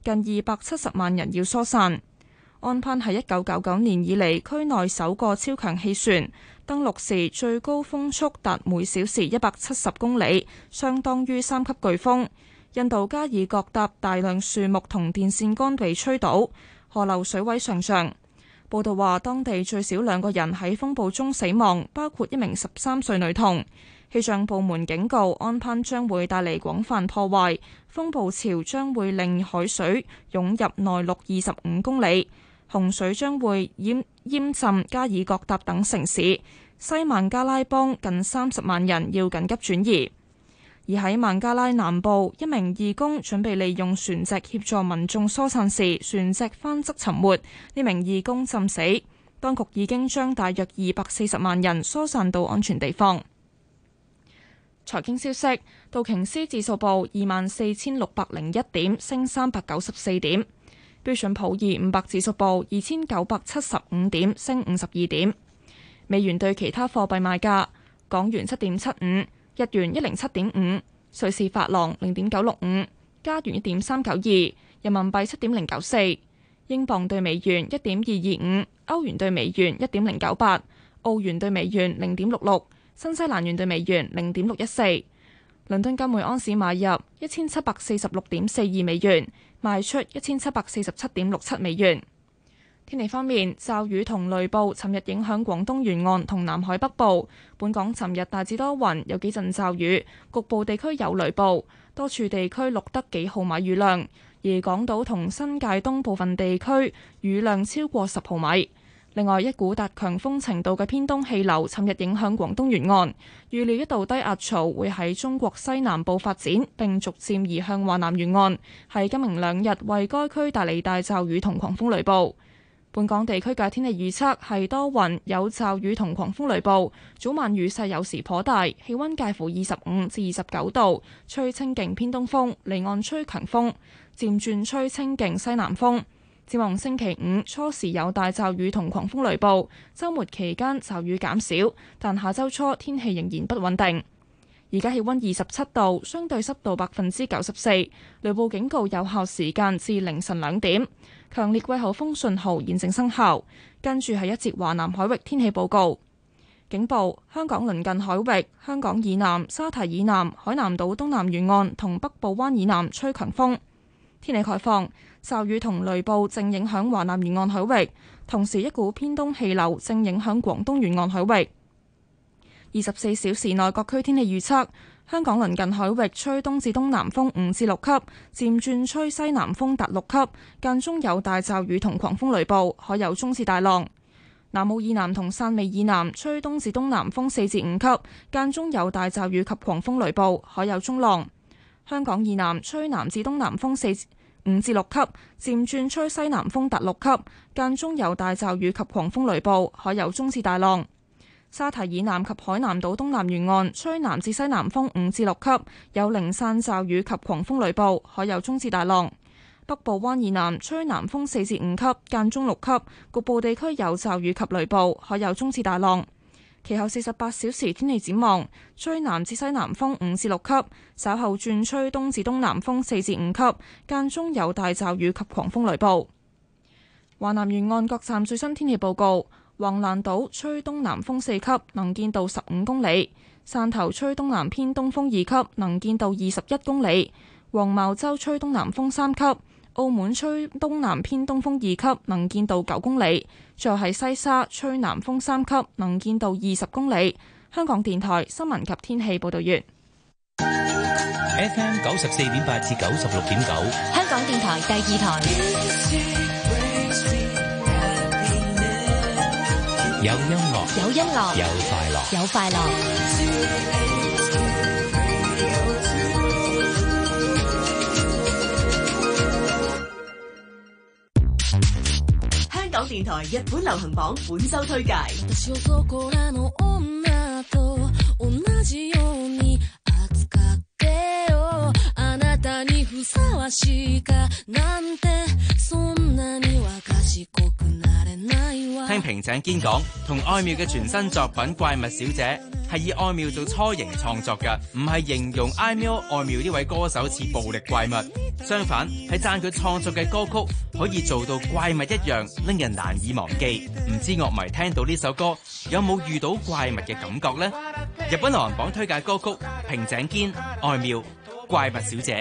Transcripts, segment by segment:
近270萬人要疏散。安攀係1999年以嚟區內首個超強氣旋，登陸時最高風速達每小時170公里，相當於3級颶風。印度加爾各答大量樹木同電線桿被吹倒，河流水位上漲。報道話，當地最少2個人喺風暴中死亡，包括一名13歲女童。氣象部門警告，安攀將會帶嚟廣泛破壞，風暴潮將會令海水湧入內陸25公里，洪水將會淹浸加爾各答等城市。西孟加拉邦近30萬人要緊急轉移。而喺孟加拉南部，一名義工準備利用船隻協助民眾疏散時，船隻翻側沉沒，呢名義工浸死。當局已經將大約240萬人疏散到安全地方。財經消息，道瓊斯指數報24,601點，升394點；標準普爾500指數報2,975點，升52點。美元對其他貨幣賣價：港元7.75。日元107.5，瑞士法郎0.965，加元1.392，人民幣7.094，英鎊對美元1.225，歐元對美元1.098，澳元對美元0.66，新西蘭元對美元0.614。倫敦金每安士買入1746.42美元，賣出1747.67美元。天氣方面，驟雨同雷暴尋日影響廣東沿岸同南海北部。本港尋日大致多雲，有幾陣驟雨，局部地區有雷暴，多處地區錄得幾毫米雨量。而港島同新界東部分地區雨量超過10毫米。另外，一股達強風程度嘅偏東氣流尋日影響廣東沿岸，預料一道低壓槽會喺中國西南部發展，並逐漸移向華南沿岸，喺今明2日為該區帶嚟大驟雨同狂風雷暴。本港地區嘅天氣預測係多雲，有驟雨同狂風雷暴，早晚雨勢有時頗大，氣溫介乎25至29度，吹清勁偏東風，離岸吹強風，漸轉吹清勁西南風。展望星期5初時有大驟雨同狂風雷暴，週末期間驟雨減少，但下週初天氣仍然不穩定。而家氣溫27度，相對濕度94%，雷暴警告有效時間至凌晨2點。強烈季候風信號現正生效。跟住係一節華南海域天氣報告。警報：香港鄰近海域、香港以南、沙堤以南、海南島東南沿岸同北部灣以南吹強風。天氣概況：驟雨同雷暴正影響華南沿岸海域，同時一股偏東氣流正影響廣東沿岸海域。24小時內各區天氣預測：香港鄰近海域吹東至東南風5至6級，漸轉吹西南風達6級，間中有大驟雨同狂風雷暴，海有中至大浪。南澳以南同汕尾以南吹東至東南風4至5級，間中有大驟雨及狂風雷暴，海有中浪。香港以南吹南至東南風5至6級，漸轉吹西南風達6級，間中有大驟雨及狂風雷暴，海有中至大浪。沙堤以南及海南島東南沿岸吹南至西南風5至6級，有零散驟雨及狂風雷暴，海有中至大浪。北部灣以南吹南風4至5級，間中6級，局部地區有驟雨及雷暴，海有中至大浪。其後48小時天氣展望：吹南至西南風5至6級，稍後轉吹東至東南風4至5級，間中有大驟雨及狂風雷暴。華南沿岸各站最新天氣報告：橫瀾島吹東南風4級，能見度15公里；汕頭吹東南偏東風2級，能見度21公里；黃茅洲吹東南風3級；澳門吹東南偏東風2級，能見度9公里；再喺西沙吹南風3級，能見度20公里。香港電台新聞及天氣報道完。 FM 94.8至96.9， 香港電台第2台。 有音樂， 有音樂， 有快樂， 有快樂。 香港電台日本流行榜本周推介。 聽平井堅講，同愛妙嘅全新作品《怪物小姐》係以愛妙做雛形創作嘅，唔係形容愛妙呢位歌手似暴力怪物，相反係讚佢創作嘅歌曲可以做到怪物一樣，令人難以忘記。唔知樂迷聽到呢首歌有冇遇到怪物嘅感覺呢？日本流行榜推介歌曲平井堅愛妙怪物小姐。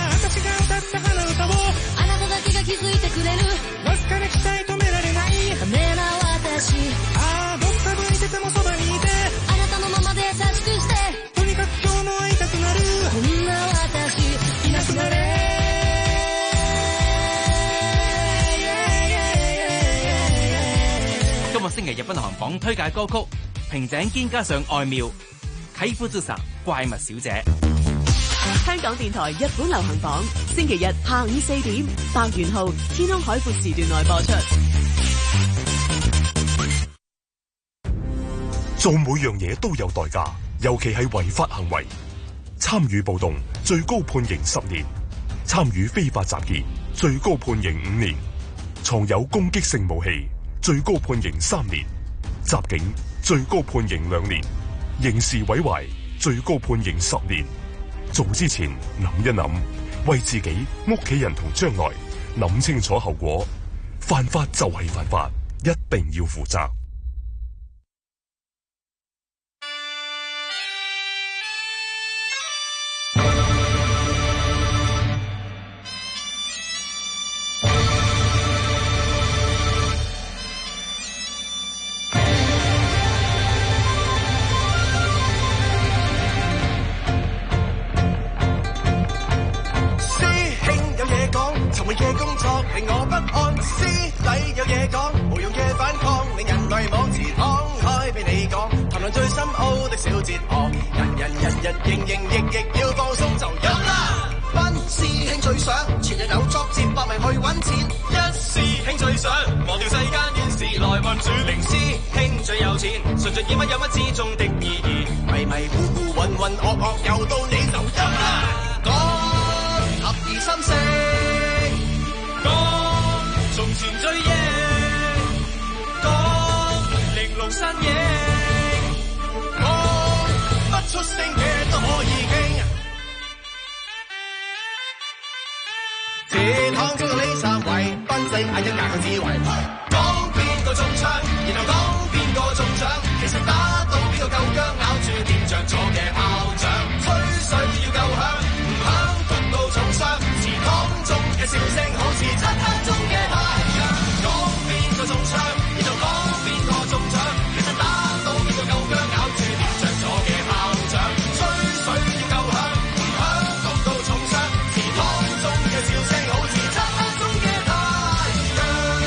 今日星期日本流行榜推介歌曲平井堅加上愛妙啟夫之神怪物小姐。 香港電台日本流行榜，星期日下午4點，白元號天空海闊時段內播出。 做每樣嘢都有代價，尤其係違法行為。參與暴動最高判刑10年，參與非法集結最高判刑5年，藏有攻擊性武器最高判刑3年，襲警最高判刑2年，刑事毀壞最高判刑10年。做之前諗一諗，為自己、屋企人同將來諗清楚後果。犯法就係犯法，一定要負責。 嘅工作令我不安，師弟有嘢講，無用嘅反抗令人迷惘，自敞開俾你講，談論最深奧的小哲學，人日營役要放鬆就有啦。班師兄最想前日有作接百名去揾錢，一師兄最想忘掉世間怨事來運轉，零師兄最有錢，純粹以乜有乜之中的意義，迷糊渾噩又到你就有啦。講合而心聲。從前追憶，講玲瓏身影，講不出聲嘅都可以傾。這趟中到呢3位，賓仔嗌一架佢只為講邊個中槍，然後講邊個中獎，其實打到邊個夠薑，咬住點着咗嘅炮仗，吹水要夠響，唔響福到重傷，祠堂中嘅笑聲好似漆黑中嘅太陽，講邊個中槍，然後講邊個中獎，其實打到邊個夠薑，咬住點着咗嘅炮仗，吹水要夠響，唔響福到重傷，祠堂中嘅笑聲好似漆黑中嘅太陽。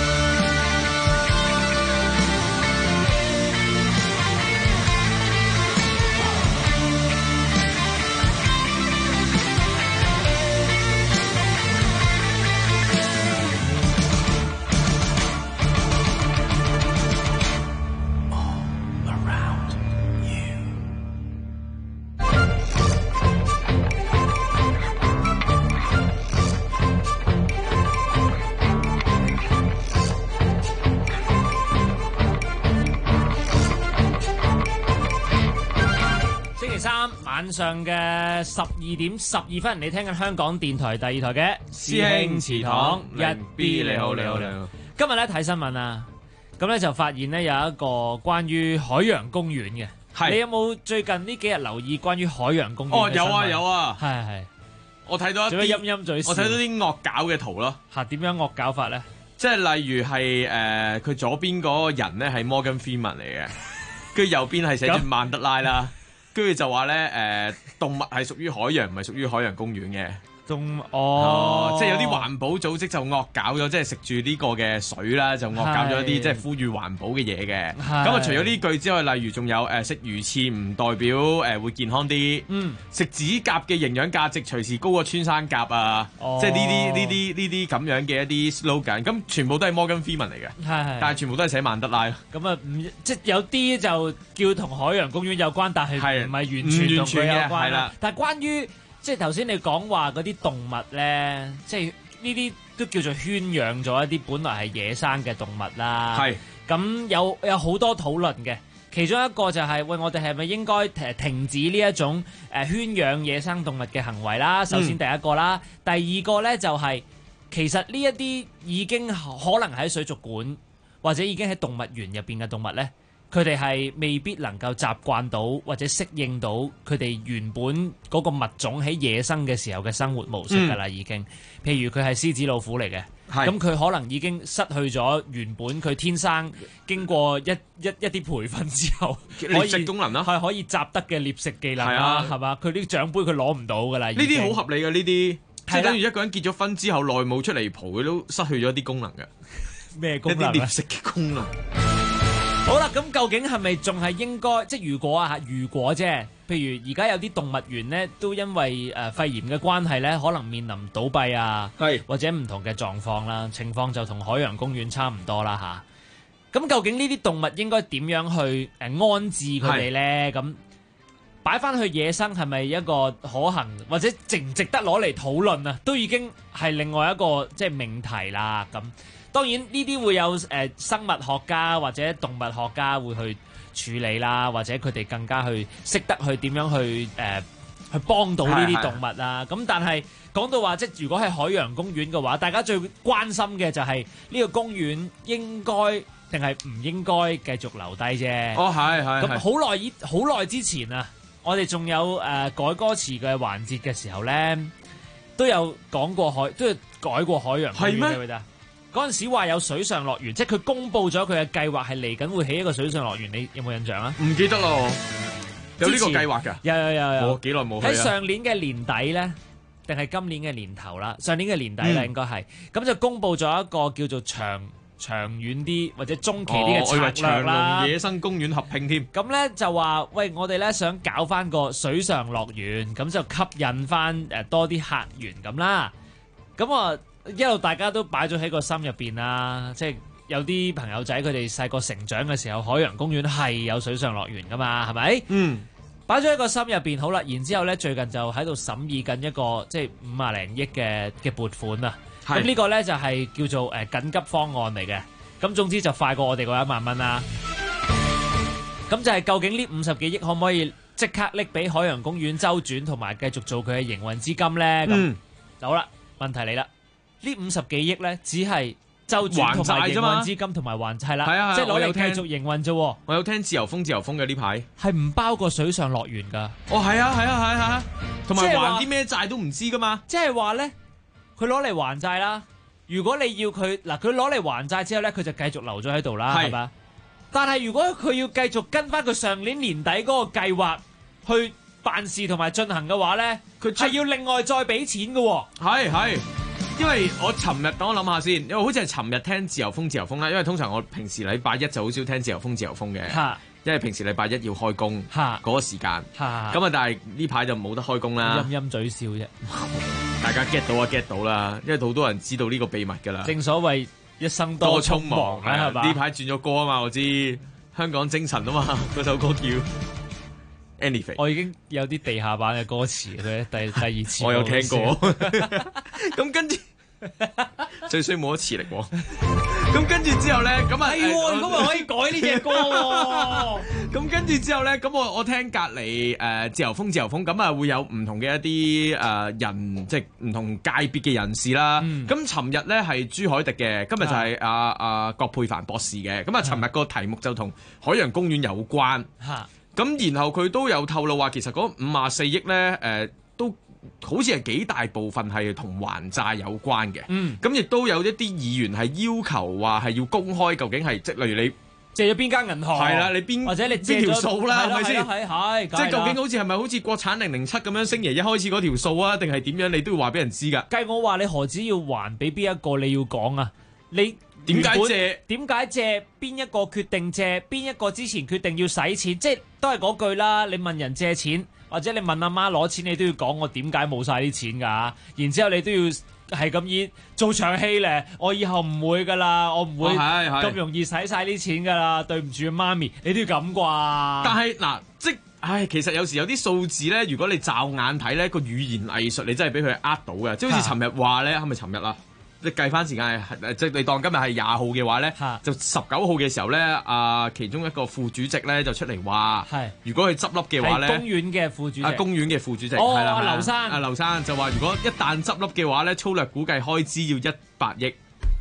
晚上嘅12點12分，你聽緊香港電台第2台嘅師兄祠堂1B，你好。今日咧睇新聞啊，咁咧就發現咧有一個關於海洋公園嘅。係你有冇最近呢幾日留意關於海洋公園嘅新聞？ 哦，有啊， 係。 我睇到一啲陰嘴笑， 我睇到啲惡搞嘅圖咯。 嚇，點樣惡搞法咧？ 即係例如係佢左邊嗰個人咧係 Morgan Freeman 嚟嘅，跟住右邊係寫住曼德拉啦。跟住就話咧，動物係屬於海洋，唔係屬於海洋公園嘅。即係有啲環保組織就惡搞咗，即係食住呢個嘅水啦，就惡搞咗一啲即係呼籲環保嘅嘢嘅。咁啊，除咗呢句之外，例如仲有食魚翅唔代表會健康啲。食指甲嘅營養價值隨時高過穿山甲啊！即係呢啲咁樣嘅一啲 slogan，咁全部都係 Morgan Freeman 嚟嘅。但係全部都係寫曼德拉。 咁啊，即係有啲就叫同海洋公園有關，但係唔係完全同佢有關啦。但係關於即係頭先你講話嗰啲動物咧，即係呢啲都叫做圈養咗一啲本來係野生嘅動物啦。係咁有好多討論嘅。其中一個就係、喂，我哋係咪應該停止呢一種圈養野生動物嘅行為啦？首先第一個啦，第二個呢就係、其實呢一啲已經可能喺水族館或者已經喺動物園入邊嘅動物呢，佢哋係未必能夠習慣到或者適應到佢哋原本嗰個物種喺野生嘅時候嘅生活模式㗎啦，已經。譬如佢係獅子老虎嚟嘅。咁佢可能已經失去咗原本佢天生經過一啲培訓之後獵食功能啦， 係可以習得嘅獵食技能啦，係嘛？佢啲獎杯佢攞唔到㗎啦。呢啲好合理嘅，呢啲即係等於一個人結咗婚之後內務出嚟蒲，佢都失去咗啲功能嘅。 咩功能？ 一啲獵食嘅功能。 好啦，咁究竟係咪仲係應該？即係如果啫，譬如而家有啲動物園呢，都因為肺炎嘅關係呢，可能面臨倒閉啊，或者唔同嘅狀況啦，情況就同海洋公園差唔多啦嚇。咁究竟呢啲動物應該點樣去安置佢哋呢？咁擺翻去野生係咪一個可行，或者值唔值得攞嚟討論啊？都已經係另外一個即係命題啦。咁當然呢啲會有生物學家或者動物學家會去處理啦，或者佢哋更加去識得去點樣去去幫到呢啲動物啊。咁但係講到話，即係如果係海洋公園嘅話，大家最關心嘅就係呢個公園應該定係唔應該繼續留低啫。 哦，係。 咁好耐之前啊，我哋仲有改歌詞嘅環節嘅時候咧，都有講過都有改過海洋公園嘅，記唔記得？嗰陣時話有水上樂園，即係佢公佈咗佢嘅計劃係嚟緊會起一個水上樂園，你有冇印象啊？ 唔記得咯，有呢個計劃㗎？ 有。 我幾耐冇去啊？ 喺上年嘅年底咧，定係今年嘅年頭啦？上年嘅年底啦，應該係咁就公佈咗一個叫做長遠啲或者中期啲嘅策略啦。 長隆野生公園合併添。 咁咧就話喂，我哋咧想搞翻個水上樂園，咁就吸引翻多啲客源咁啦。咁啊〜一路大家都擺咗喺個心入邊啦，即係有啲朋友仔佢哋細個成長嘅時候，海洋公園係有水上樂園噶嘛，係咪？擺咗喺個心入邊，好啦，然之後咧最近就喺度審議緊一個即係50零億嘅撥款啊。咁呢個咧就係叫做緊急方案嚟嘅。咁總之就快過我哋嗰1萬蚊啦。咁就係究竟呢50幾億可唔可以即刻拎俾海洋公園周轉，同埋繼續做佢嘅營運資金咧？咁好啦，問題嚟啦。呢50幾億咧，只係周轉同埋營運資金同埋還債啦，即係攞嚟繼續營運啫。 我有聽自由風嘅呢排係唔包括水上樂園噶。 哦，係啊，同埋還啲咩債都唔知噶嘛。 即係話咧，佢攞嚟還債啦。如果你要佢嗱，佢攞嚟還債之後咧，佢就繼續留咗喺度啦，係嘛？但係如果佢要繼續跟翻佢上年年底嗰個計劃去辦事同埋進行嘅話咧，佢係要另外再俾錢噶。 係。因為我尋日等我諗下先，因為好似係尋日聽自由風啦，因為通常我平時禮拜一就好少聽自由風嘅，因為平時禮拜一要開工嗰個時間，咁啊但係呢排就冇得開工啦， 陰嘴笑啫， 大家 get 到啦，因為好多人知道呢個秘密㗎啦。 正所謂一生多匆忙係嘛？ 呢排轉咗歌啊嘛，我知香港精神啊嘛，嗰首歌叫Anything。 我已經有啲地下版嘅歌詞佢第二次我有聽過。咁跟住最衰冇咗磁力喎。咁跟住之後咧，咁啊係喎， 咁咪可以改呢隻歌喎。 咁跟住之後咧，咁我聽隔離自由風，咁啊會有唔同嘅一啲人，即係唔同界別嘅人士啦。咁尋日咧係朱凱迪嘅，今日就係阿葛珮帆博士嘅。咁啊，尋日個題目就同海洋公園有關。咁然後佢都有透露話，其實嗰54億咧，都好似係幾大部分係同還債有關嘅。咁亦都有一啲議員係要求話係要公開究竟係即係例如你借咗邊間銀行， 係啦，你邊或者你借條數啦，係咪先？ 係即係究竟好似係咪好似國產007咁樣星爺一開始嗰條數啊，定係點樣？你都要話俾人知㗎。 計我話你何止要還俾邊一個，你要講啊？你點解借？ 點解借？邊一個決定借？邊一個之前決定要使錢？即係都係嗰句啦。你問人借錢，或者你問阿媽攞錢，你都要講我點解冇晒啲錢㗎。然之後你都要係咁以做場戲咧。我以後唔會㗎啦，我唔會咁容易使晒啲錢㗎啦。對唔住媽咪，你都要咁啩。 但係嗱，其實有時有啲數字咧，如果你驟眼睇咧，個語言藝術你真係俾佢呃到嘅。即係好似尋日話咧，係咪尋日啊？ 即係計翻時間係即係你當今日係20號嘅話咧，就19號嘅時候咧，其中一個副主席咧就出嚟話，如果佢執笠嘅話咧， 公園嘅副主席， 公園嘅副主席係啦， 劉生， 劉生就話如果一旦執笠嘅話咧，粗略估計開支要100億。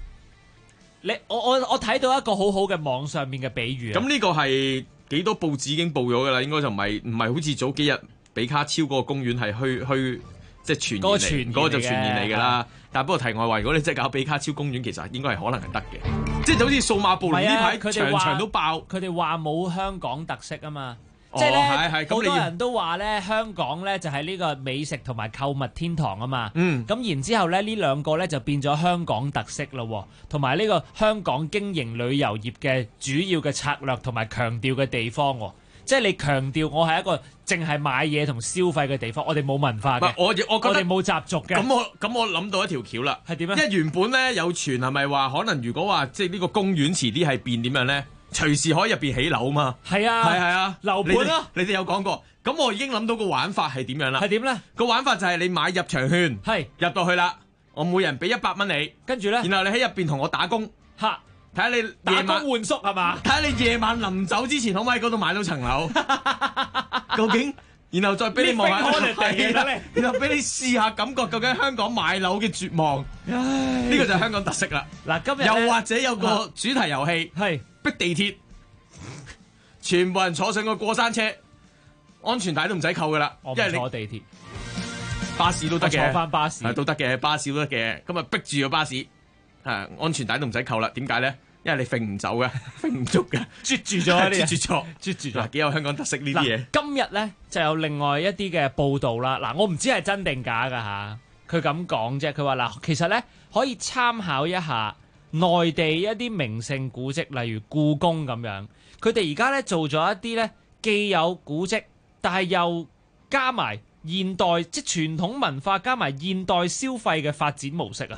我睇到一個好好嘅網上面嘅比喻。 咁呢個係幾多報紙已經報咗㗎啦？應該就唔係好似早幾日比卡超嗰個公園係虛即係傳言嚟，嗰個就傳言嚟㗎啦。但係不過題外話，如果你真係搞比卡超公園，其實應該係可能係得嘅。即係就好似數碼暴龍呢排場場都爆， 佢哋話冇香港特色啊嘛。即係咧，好多人都話咧，香港咧就係呢個美食同埋購物天堂啊嘛。咁然之後咧，呢兩個咧就變咗香港特色咯，同埋呢個香港經營旅遊業嘅主要嘅策略同埋強調嘅地方。即係你強調我係一個淨係買嘢同消費嘅地方，我哋冇文化嘅，我哋冇習俗嘅。 咁我諗到一條橋啦， 係點啊？ 因為原本咧有傳係咪話可能如果話即係呢個公園遲啲係變點樣咧？隨時可以入邊起樓嘛？係啊， 樓盤咯。 你哋有講過，咁我已經諗到個玩法係點樣啦？ 係點咧？ 個玩法就係你買入場券，入到去啦，我每人俾100蚊你， 跟住咧， 然後你喺入邊同我打工，睇下你打工換宿係嘛？ 睇下你夜晚臨走之前可唔可以喺嗰度買到層樓？究竟？然後再俾你望下，然後俾你試下感覺究竟香港買樓嘅絕望，呢個就係香港特色啦。 嗱，今日又或者有個主題遊戲係逼地鐵，全部人坐上個過山車，安全帶都唔使扣噶啦， 因為你坐地鐵、 巴士都得嘅， 坐翻巴士都得嘅，巴士都得嘅。咁啊逼住個巴士，安全帶都唔使扣啦。點解咧？因為你揈唔走嘅，揈唔足嘅， 啜住咗， 啜住咗，幾有香港特色呢啲嘢。 今日咧就有另外一啲嘅報道啦。嗱，我唔知係真定假噶吓，佢咁講啫。佢話嗱，其實咧可以參考一下內地一啲名勝古蹟，例如故宮咁樣。佢哋而家咧做咗一啲咧既有古蹟，但係又加埋現代即係傳統文化加埋現代消費嘅發展模式啊。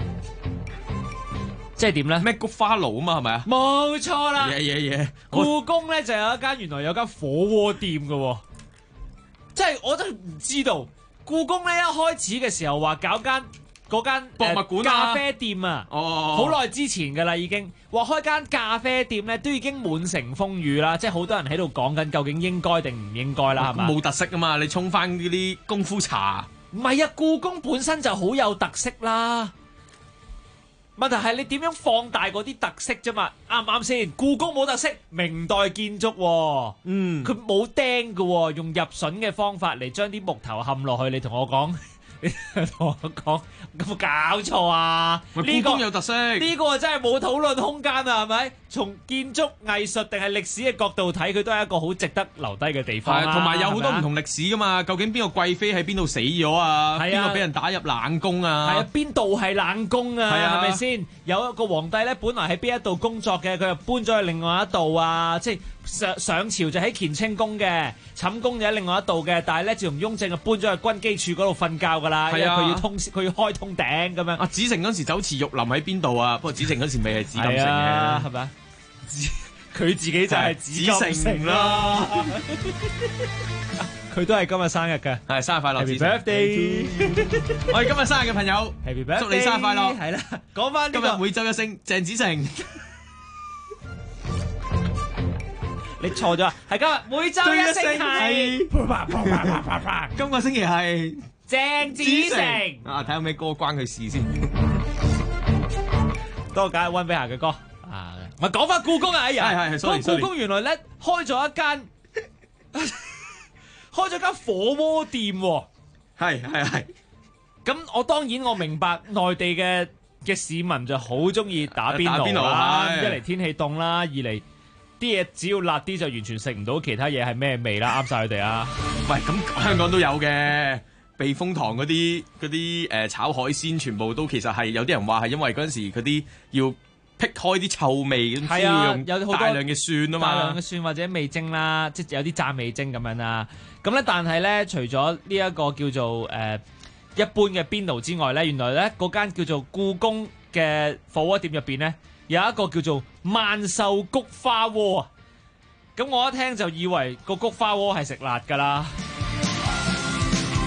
即係點咧？ 咩菊花爐啊嘛，係咪啊？ 冇錯啦。故宮咧就有一間原來有間火鍋店嘅，即係我都唔知道。故宮咧一開始嘅時候話搞嗰間博物館咖啡店啊，好耐之前㗎啦已經話開間咖啡店咧，都已經滿城風雨啦，即係好多人喺度講緊究竟應該定唔應該啦，係嘛？ 冇特色啊嘛，你沖翻嗰啲功夫茶。 唔係啊，故宮本身就好有特色啦。問題係你點樣放大嗰啲特色啫嘛？啱唔啱先？故宮冇特色，明代建築喎，佢冇釘嘅喎，用入榫嘅方法嚟將啲木頭冚落去。你同我講，有冇搞錯啊？ 故宮有特色， 呢個真係冇討論空間啊，係咪？從建築藝術定係歷史嘅角度睇，佢都係一個好值得留低嘅地方啦。 同埋有好多唔同歷史噶嘛，究竟邊個貴妃喺邊度死咗啊？邊個俾人打入冷宮啊？ 係啊，邊度係冷宮啊？係咪先？有一個皇帝咧，本來喺邊一度工作嘅，佢又搬咗去另外一度啊！即係上朝就喺乾清宮嘅，寢宮就喺另外一度嘅，但係咧自從雍正就搬咗去軍機處嗰度瞓覺㗎啦，因為佢要開通頂咁樣。 啊，子承嗰時酒池肉林喺邊度啊？不過子承嗰時未係紫禁城嘅， 係咪啊？佢自己就係紫禁城啦，佢都係今日生日嘅， 係生日快樂 ，Happy Birthday！ 我哋今日生日嘅朋友 ，Happy Birthday！ 祝你生日快樂！ 係啦，講翻今日每週一星，鄭子誠， 你錯咗，係今日每週一星係， 今個星期係鄭子誠啊！睇下咩歌關佢事先， 多解溫比夏嘅歌。咪講翻故宮啊！ 係故宮原來咧開咗間火鍋店喎。 係。 咁我當然我明白內地嘅市民就好中意打邊爐啦。一嚟天氣凍啦，二嚟啲嘢只要辣啲就完全食唔到其他嘢係咩味啦，啱晒佢哋啊！ 喂，咁香港都有嘅，避風塘嗰啲炒海鮮，全部都其實係有啲人話係因為嗰陣時嗰啲要辟開啲臭味，咁先要用大量嘅蒜啊嘛， 大量嘅蒜或者味精啦，即係有啲炸味精咁樣啦。咁咧，但係咧，除咗呢一個叫做一般嘅邊爐之外咧，原來咧嗰間叫做故宮嘅火鍋店入邊咧，有一個叫做萬壽菊花鍋啊。咁我一聽就以為個菊花鍋係食辣㗎啦。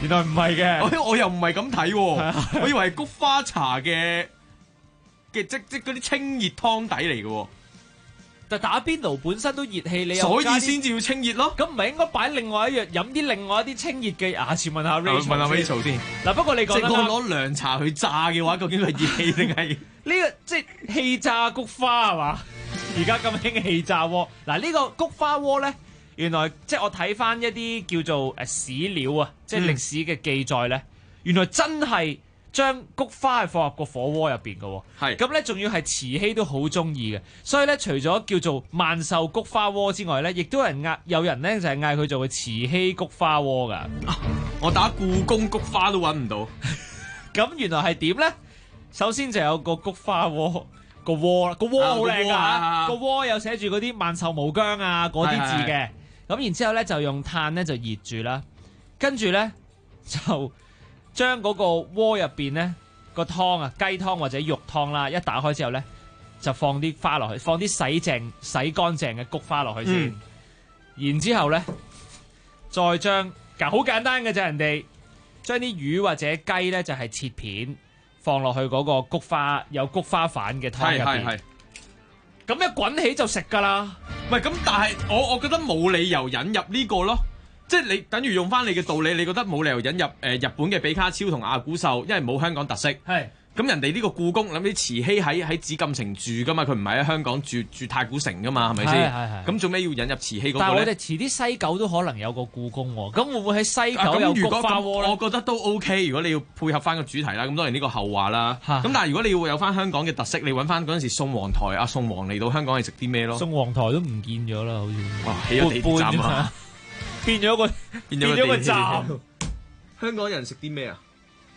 原來唔係嘅， 我又唔係咁睇喎，我以為係菊花茶嘅即嗰啲清熱湯底嚟嘅喎。 但打邊爐本身都熱氣，你又所以先至要清熱咯。 咁唔係應該擺另外一樣飲啲另外一啲清熱嘅？下次問下 Rachel 先。 嗱，不過你講即係攞涼茶去炸嘅話，究竟係熱氣定係呢個即係氣炸菊花係嘛？而家咁興氣炸鍋。嗱，呢個菊花鍋咧，原來即係我睇翻一啲叫做史料啊，即係歷史嘅記載咧，原來真係將菊花係放入個火鍋入邊嘅喎。 係咁咧，仲要係慈禧都好中意嘅，所以咧除咗叫做萬壽菊花鍋之外咧，亦都有人咧就係嗌佢做嘅慈禧菊花鍋㗎。 我打故宮菊花都揾唔到。 咁原來係點咧？首先就有個菊花鍋。個鍋好靚㗎，個鍋有寫住嗰啲萬壽無疆啊嗰啲字嘅，咁然之後咧就用炭咧就熱住啦，跟住咧就將嗰個鍋入邊咧個湯啊雞湯或者肉湯啦，一打開之後咧就放啲花落去，放啲洗乾淨嘅菊花落去先，然之後咧再將好簡單嘅啫，人哋將啲魚或者雞咧就係切片。放落去嗰個菊花有菊花瓣嘅湯入邊，咁一滾起就食㗎啦。 唔係咁，但係我覺得冇理由引入呢個咯，即係你等於用翻你嘅道理，你覺得冇理由引入日本嘅比卡超同阿古獸，因為冇香港特色。係咁人哋呢個故宮諗起慈禧喺紫禁城住㗎嘛，佢唔係喺香港住太古城㗎嘛，係咪先？係。咁做咩要引入慈禧嗰個咧？ 但係我哋遲啲西九都可能有個故宮喎，咁會唔會喺西九有菊花鍋咧？ 我覺得都 OK，如果你要配合翻個主題啦，咁當然呢個後話啦。咁但係如果你要有翻香港嘅特色，你揾翻嗰陣時宋皇台啊，宋皇嚟到香港係食啲咩咯？ 宋皇台都唔見咗啦，好似。 哇！起咗地鐵站啊， 變咗個站。 香港人食啲咩啊？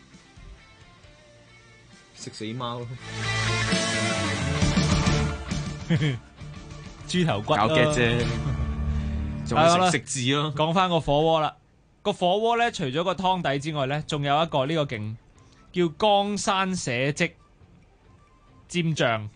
食死貓咯， 豬頭骨搞嘅啫，仲係食字咯。 講翻個火鍋啦，個火鍋咧除咗個湯底之外咧，仲有一個呢個勁叫江山寫跡尖醬，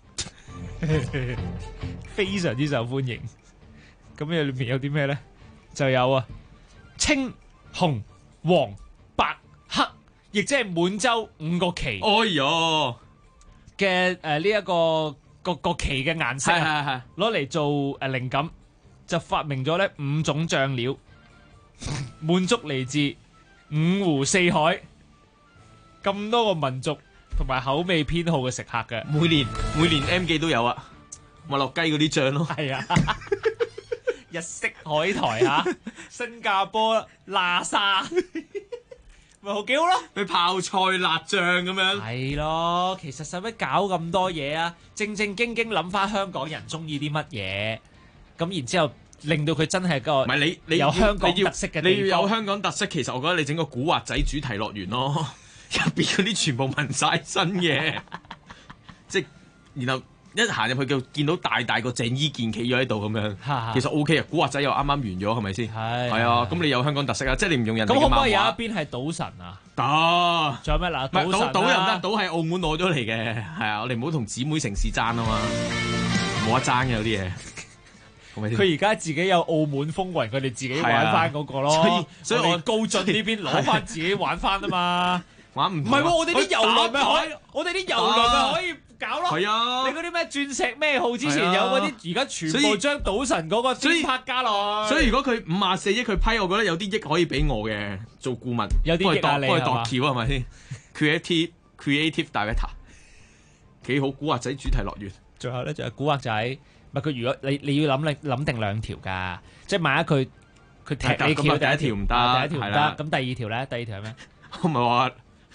非常之受歡迎。咁裏面有啲咩咧？就有啊青、紅、黃、白、黑。亦即係滿洲5個旗， 哎呦嘅呢一個旗嘅顏色，攞嚟做靈感，就發明咗咧5種醬料，滿足嚟自5湖4海咁多個民族同埋口味偏好嘅食客嘅。 每年 M 記都有啊，麥樂雞嗰啲醬咯。 係啊，日式海苔嚇，新加坡喇沙。咪好幾好咯！ 佢泡菜辣醬咁樣， 係咯。其實使乜搞咁多嘢啊？正正經經諗翻香港人中意啲乜嘢，咁然之後令到佢真係個唔係你有香港特色嘅地方。 你要有香港特色，其實我覺得你整個古惑仔主題樂園咯，入邊嗰啲全部紋晒新嘢，即係然後一行入去就見到大個鄭伊健企咗喺度咁樣，其實 O K 啊！古惑仔又啱啱完咗，係咪先？係啊，咁你有香港特色啊，即係你唔用人哋嘅漫畫。咁可唔可以有一邊係賭神啊？ 得。 仲有咩嗱？ 賭又得，賭係澳門攞咗嚟嘅，係啊！我哋唔好同姊妹城市爭啊嘛，冇得爭嘅有啲嘢。 佢而家自己有澳門風雲，佢哋自己玩翻嗰個咯。所以我高進呢邊攞翻自己玩翻啊嘛。玩唔係喎，我哋啲遊輪咪可以，我哋啲遊輪咪可以搞咯。係啊，你嗰啲咩鑽石咩號之前有嗰啲，而家全部將賭神嗰個專拍加落。所以如果佢54億佢批，我覺得有啲億可以俾我嘅做顧問，有啲億幫佢度橋係咪先 ？Creative Director 幾好，古惑仔主題樂園。最後咧就係古惑仔，唔係佢如果你要諗定2條㗎，即係萬一佢踢你橋第一條唔得，第一條唔得，咁第二條咧？第二條係咩？我唔係話。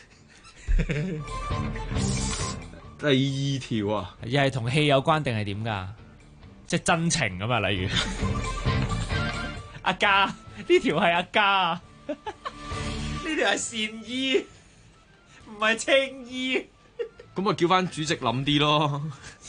第2條啊，又係同戲有關定係點噶？即係真情咁啊！例如阿嘉呢條係阿嘉，呢條係善意，唔係青衣。咁啊，叫翻主席諗啲咯。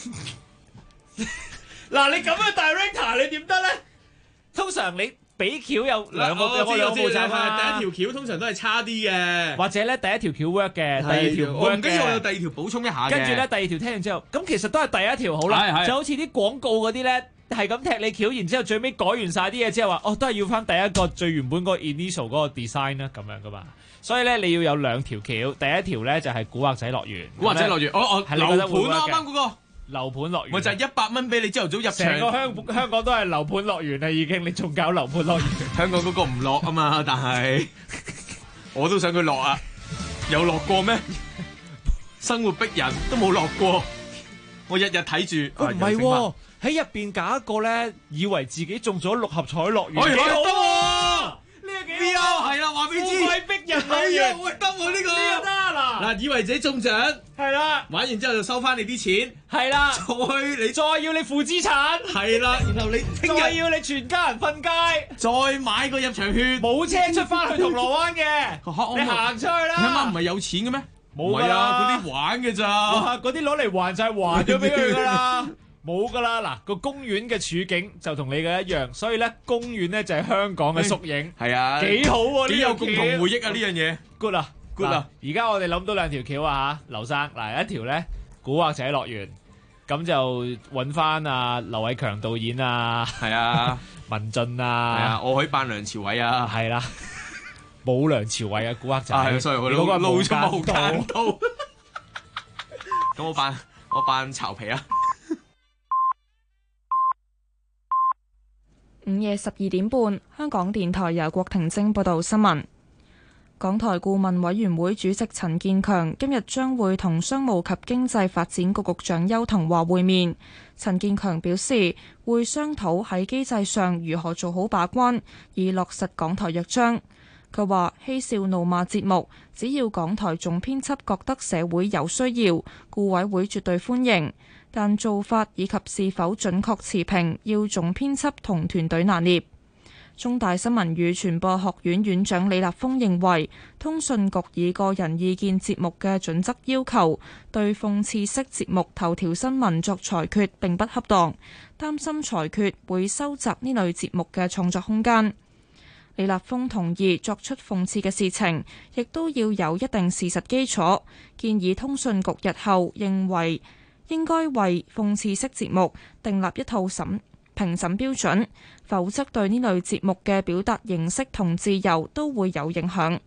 嗱，你咁嘅 director 你點得咧？通常你俾橋有兩個步驟啊，第一條橋通常都係差啲嘅，或者咧第一條橋 work 嘅，第二條唔 work 嘅。唔緊要，我有第2條補充一下嘅。跟住咧第2條聽完之後，咁其實都係第一條好啦，就好似啲廣告嗰啲咧， 係咁踢你橋，然之後最尾改完晒啲嘢之後話，都係要翻第一個最原本嗰個 initial 嗰個 design 啦，咁樣噶嘛。所以咧你要有兩條橋，第一條咧就係古惑仔樂園， 古惑仔樂園，係樓盤啊，啱啱嗰個樓盤樂園， 咪就係100蚊俾你朝頭早入場。 成個香港都係樓盤樂園啦，已經你仲搞樓盤樂園？ 香港嗰個唔落啊嘛，但係我都想佢落啊，有落過咩？生活逼人都冇落過，我日日睇住。 唔係喎，喺入邊搞一個咧，以為自己中咗6合彩樂園， 幾好喎！呢個幾好， 係啦，話俾你知， 富貴逼人樂園， 喂得喎呢個， 呢個得嗱， 以為自己中獎， 係啦， 玩完之後就收翻你啲錢， 係啦， 再要你負資產， 係啦，然後你聽日再要你全家人瞓街， 再買個入場券， 冇車出翻去銅鑼灣嘅，你行出去啦。 你阿媽唔係有錢嘅咩？ 冇㗎啦， 嗰啲玩嘅咋， 嗰啲攞嚟還就係還咗俾佢㗎啦。冇噶啦，嗱個公園嘅處境就同你嘅一樣，所以咧公園咧就係香港嘅縮影， 係啊， 幾好喎， 幾有共同回憶啊呢樣嘢 ，good 啊 good 啊！而家我哋諗到兩條橋啊嚇，劉生嗱一條咧古惑仔樂園，咁就揾翻啊劉偉強導演啊， 係啊， 文俊啊， 係啊，我可以扮梁朝偉啊， 係啦，冇梁朝偉啊古惑仔， 所以我嗰個露咗無間道，咁我扮巢皮啊！ 午夜12點半，香港電台由郭婷晶報道新聞。港台顧問委員會主席陳建強今日將會同商務及經濟發展局局長邱騰華會面。陳建強表示，會商討喺機制上如何做好把關，以落實港台約章。佢話：嬉笑怒罵節目，只要港台總編輯覺得社會有需要，顧委會絕對歡迎。但做法以及是否準確持平，要總編輯同團隊拿捏。中大新聞與傳播學院院長李立峰認為，通訊局以個人意見節目嘅準則要求，對諷刺式節目頭條新聞作裁決並不恰當，擔心裁決會收窄呢類節目嘅創作空間。李立峰同意作出諷刺嘅事情，亦都要有一定事實基礎，建議通訊局日後應該為諷刺式節目訂立一套評審標準，否則對呢類節目嘅表達形式同自由都會有影響。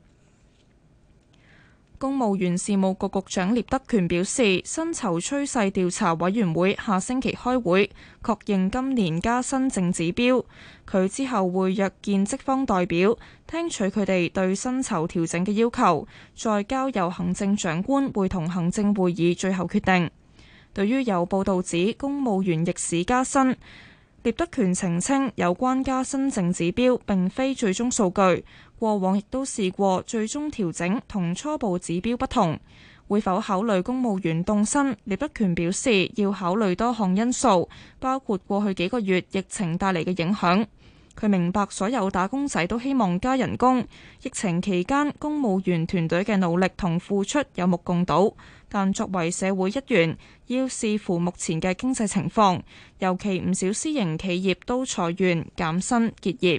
公務員事務局局長聶德權表示，薪酬趨勢調查委員會下星期開會，確認今年加薪淨指標。佢之後會約見職方代表，聽取佢哋對薪酬調整嘅要求，再交由行政長官會同行政會議最後決定。對於有報道指公務員逆市加薪，聶德權澄清有關加薪淨指標並非最終數據，過往亦都試過最終調整同初步指標不同。會否考慮公務員凍薪？聶德權表示要考慮多項因素，包括過去幾個月疫情帶嚟嘅影響。佢明白所有打工仔都希望加人工，疫情期間公務員團隊嘅努力同付出有目共睹，但作為社會一員，要視乎目前嘅經濟情況，尤其唔少私營企業都裁員減薪結業。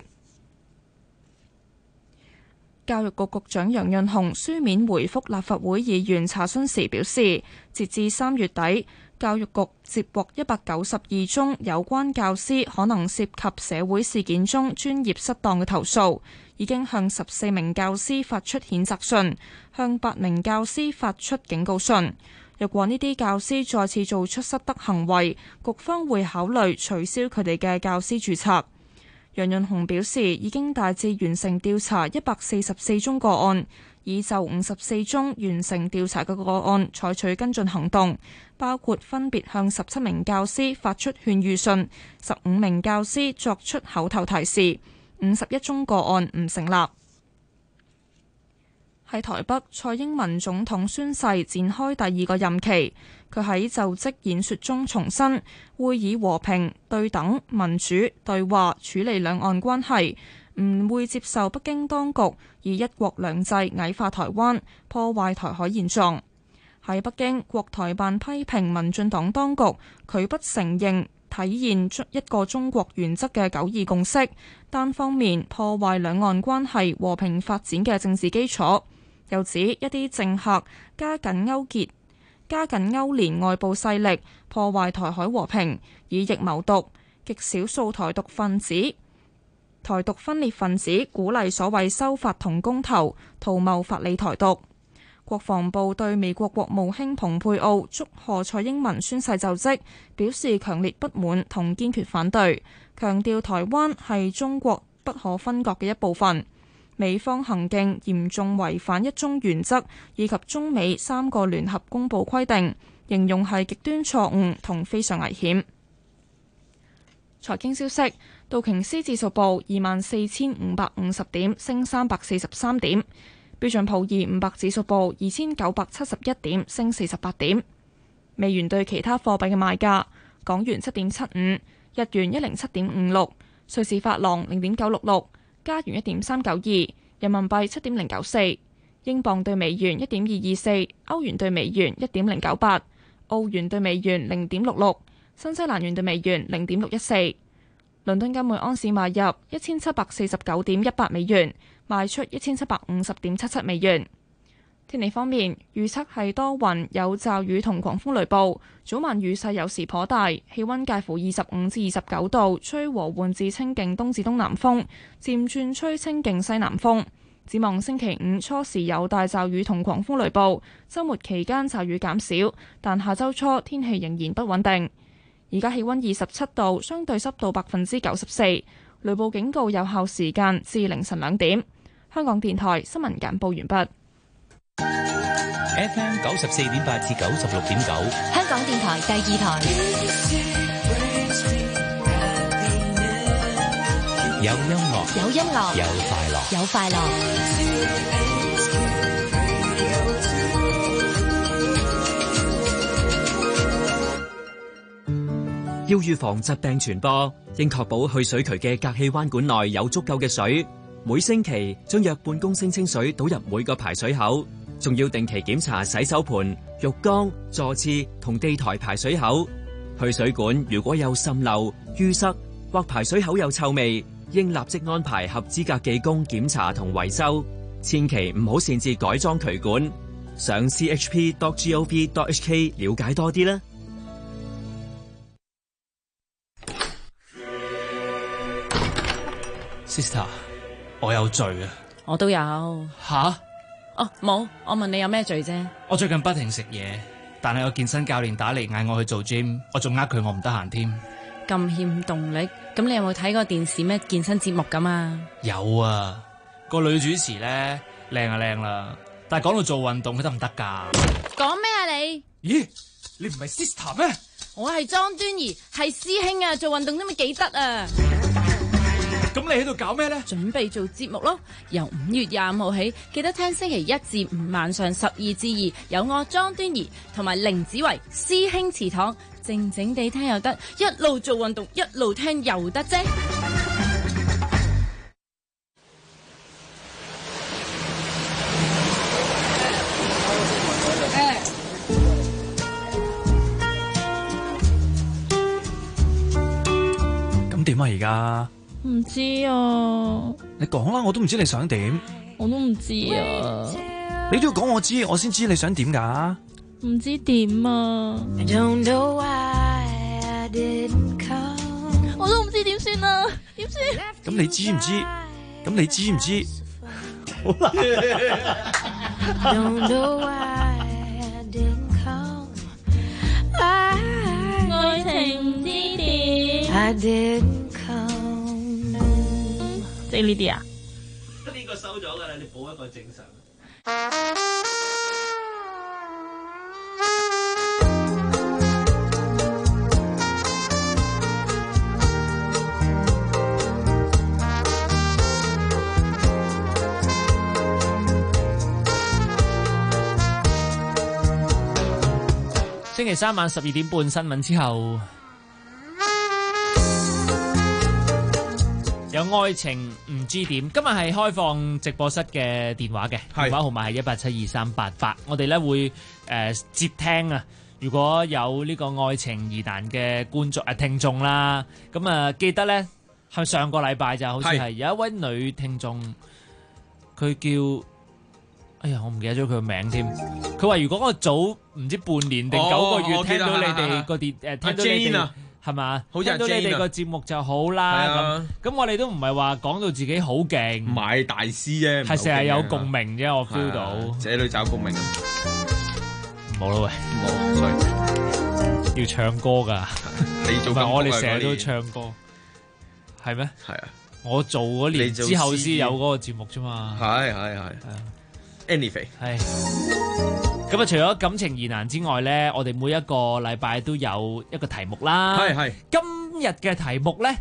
教育局局長楊潤雄書面回覆立法會議員查詢時表示，截至3月底，教育局接獲192宗有關教師可能涉及社會事件中專業失當嘅投訴，已經向14名教師發出譴責信，向8名教師發出警告信。若果呢啲教師再次做出失德行為，局方會考慮取消佢哋嘅教師註冊。楊潤雄表示，已經大致完成調查144宗個案，已就54宗完成調查嘅個案採取跟進行動，包括分別向17名教師發出勸喻信，15名教師作出口頭提示，51宗個案唔成立。喺台北，蔡英文總統宣誓展開第2個任期。佢喺就職演說中重申，會以和平、對等、民主、對話處理兩岸關係，唔會接受北京當局以一國兩制矮化台灣，破壞台海現狀。喺北京，國台辦批評民進黨當局，佢不承認體現一個中國原則嘅9·2共識，單方面破壞兩岸關係和平發展嘅政治基礎。又指一啲政客加緊勾連外部勢力，破壞台海和平，以疫謀獨， 極少數台獨分裂分子鼓勵所謂修法同公投，圖謀發理台獨。國防部對美國國務卿蓬佩奧祝賀蔡英文宣誓就職表示強烈不滿同堅決反對，強調台灣係中國不可分割嘅一部分。美方行徑嚴重違反一中原則以及中美3個聯合公報規定，形容係極端錯誤同非常危險。財經消息，道瓊斯指數報24,550點，升343點。標準普爾500指數報2971點，升48點。美元對其他貨幣嘅賣價：港元7.75，日元107.56，瑞士法郎0.966，加元1.392，人民幣7.094，英鎊對美元1.224，歐元對美元1.098，澳元對美元0.66，新西蘭元對美元0.614。倫敦金每盎司買入1749.18美元，賣出1750.77美元。天氣方面，預測係多雲，有驟雨同狂風雷暴，早晚雨勢有時頗大，氣溫介乎25至29度，吹和緩至清勁東至東南風，漸轉吹清勁西南風。展望星期五初時有大驟雨同狂風雷暴，週末期間驟雨減少，但下週初天氣仍然不穩定。而家氣溫27度，相對濕度94%，雷暴警告有效時間至凌晨2點。香港電台新聞簡報完畢。 FM 94.8至96.9， 香港電台第2台。 有音樂， 有音樂， 有快樂， 有快樂。 要預防疾病傳播，應確保去水渠嘅隔氣彎管內有足夠嘅水。每星期將約半公升清水倒入每個排水口，仲要定期檢查洗手盆、浴缸、座廁同地台排水口。去水管如果有滲漏、淤塞或排水口有臭味，應立即安排合資格技工檢查同維修。千祈唔好擅自改裝渠管。上 chp.gov.hk 了解多啲啦。 Sister， 我有罪啊！ 我都有。 吓？ 哦，冇。我問你有咩罪啫？ 我最近不停食嘢，但係有健身教練打嚟嗌我去做 gym， 我仲呃佢我唔得閒添。 咁欠動力，咁你有冇睇過電視咩健身節目㗎嘛？ 有啊，個女主持咧靚啊靚啦，但係講到做運動佢得唔得㗎？ 講咩啊你？ 咦，你唔係 sister 咩？ 我係莊端儀，係師兄啊！做運動都咪幾得啊！ 咁你喺度搞咩咧？ 準備做節目咯，由5月25號起，記得聽星期1至5晚上12至2，有我莊端儀同埋凌子維師兄祠堂，靜靜地聽又得，一路做運動一路聽又得啫。 咁點啊而家？ 唔知啊， 你講啦，我都唔知你想點。 我都唔知啊， 你都要講我知，我先知你想點噶。 唔知點啊，我都唔知點算啊，點算？ 咁你知唔知？咁你知唔知？好啦。 愛情唔知點。即係呢啲啊？ 呢個收咗㗎啦，你補一個正常。 星期3晚12點半新聞之後。有愛情唔知點，今日係開放直播室嘅電話嘅，電話號碼係1872388，我哋咧會接聽啊。如果有呢個愛情疑難嘅觀眾聽眾啦，咁記得咧係上個禮拜就好似係有一位女聽眾，佢叫哎呀我唔記得咗佢個名添。佢話如果我早唔知半年定9個月聽到你哋個聽到你哋係嘛？ 好似阿聽到你 Jane 啊哋個節目就好啦。 係啊咁我哋都唔係話講到自己好勁， 唔係大師啫， 係成日有共鳴啫。我 feel 到。 這裏找共鳴啊！ 冇啦喂， 冇，所以要唱歌㗎。 你做唔係我哋成日都嗰年唱歌，係咩？ 係啊， 我做嗰你做年之後 CD 先有嗰個節目啫嘛。 係 anyway 係。咁啊，除咗感情疑難之外咧，我哋每一個禮拜都有一個題目啦。 係。 今日嘅題目咧，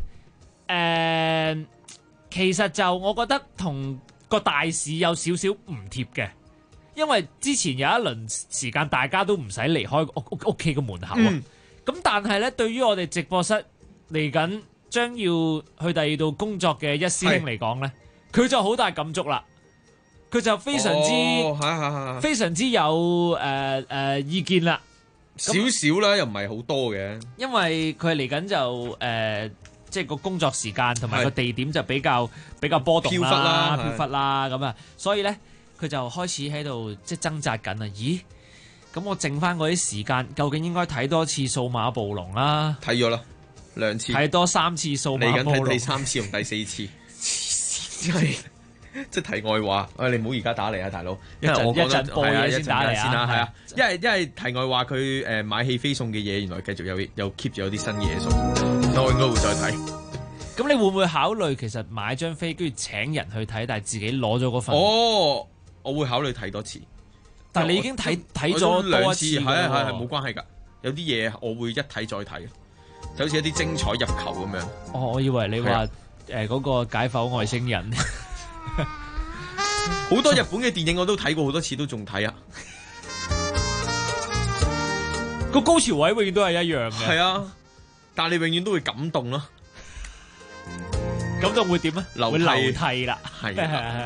其實就我覺得同個大市有少少唔貼嘅，因為之前有一輪時間大家都唔使離開屋企嘅門口啊。咁但係咧，對於我哋直播室嚟緊將要去第二度工作嘅一師兄嚟講咧，佢就好大感觸啦。佢就非常之非常之有意見啦， 少少啦，又唔係好多嘅。 因為佢嚟緊就即係個工作時間同埋個地點就比較波動啦、飄忽啦咁啊，所以咧佢就開始喺度即係掙扎緊啊！咦，咁我剩翻嗰啲時間，究竟應該睇多次數碼暴龍啦？ 睇咗啦，2次， 睇多3次數碼暴龍， 嚟緊睇第3次同第4次，係。即係題外話，你唔好而家打嚟啊，大佬！因為我一陣播嘢先打嚟啊， 係啊，因為題外話佢買戲飛送嘅嘢，原來繼續有 keep 住有啲新嘢送，我應該會再睇。 咁你會唔會考慮其實買張飛跟住請人去睇，但係自己攞咗嗰份？ 哦，我會考慮睇多次， 但係你已經睇咗多 2次， 次， 係冇關係㗎。有啲嘢我會一睇再睇，就好似一啲精彩入球咁樣。 哦，我以為你話嗰個解剖外星人。 好多日本嘅電影我都睇過好多次，都仲睇啊！ 個高潮位永遠都係一樣嘅。 係啊，但係你永遠都會感動咯。 感動會點啊？會流涕啦。 係。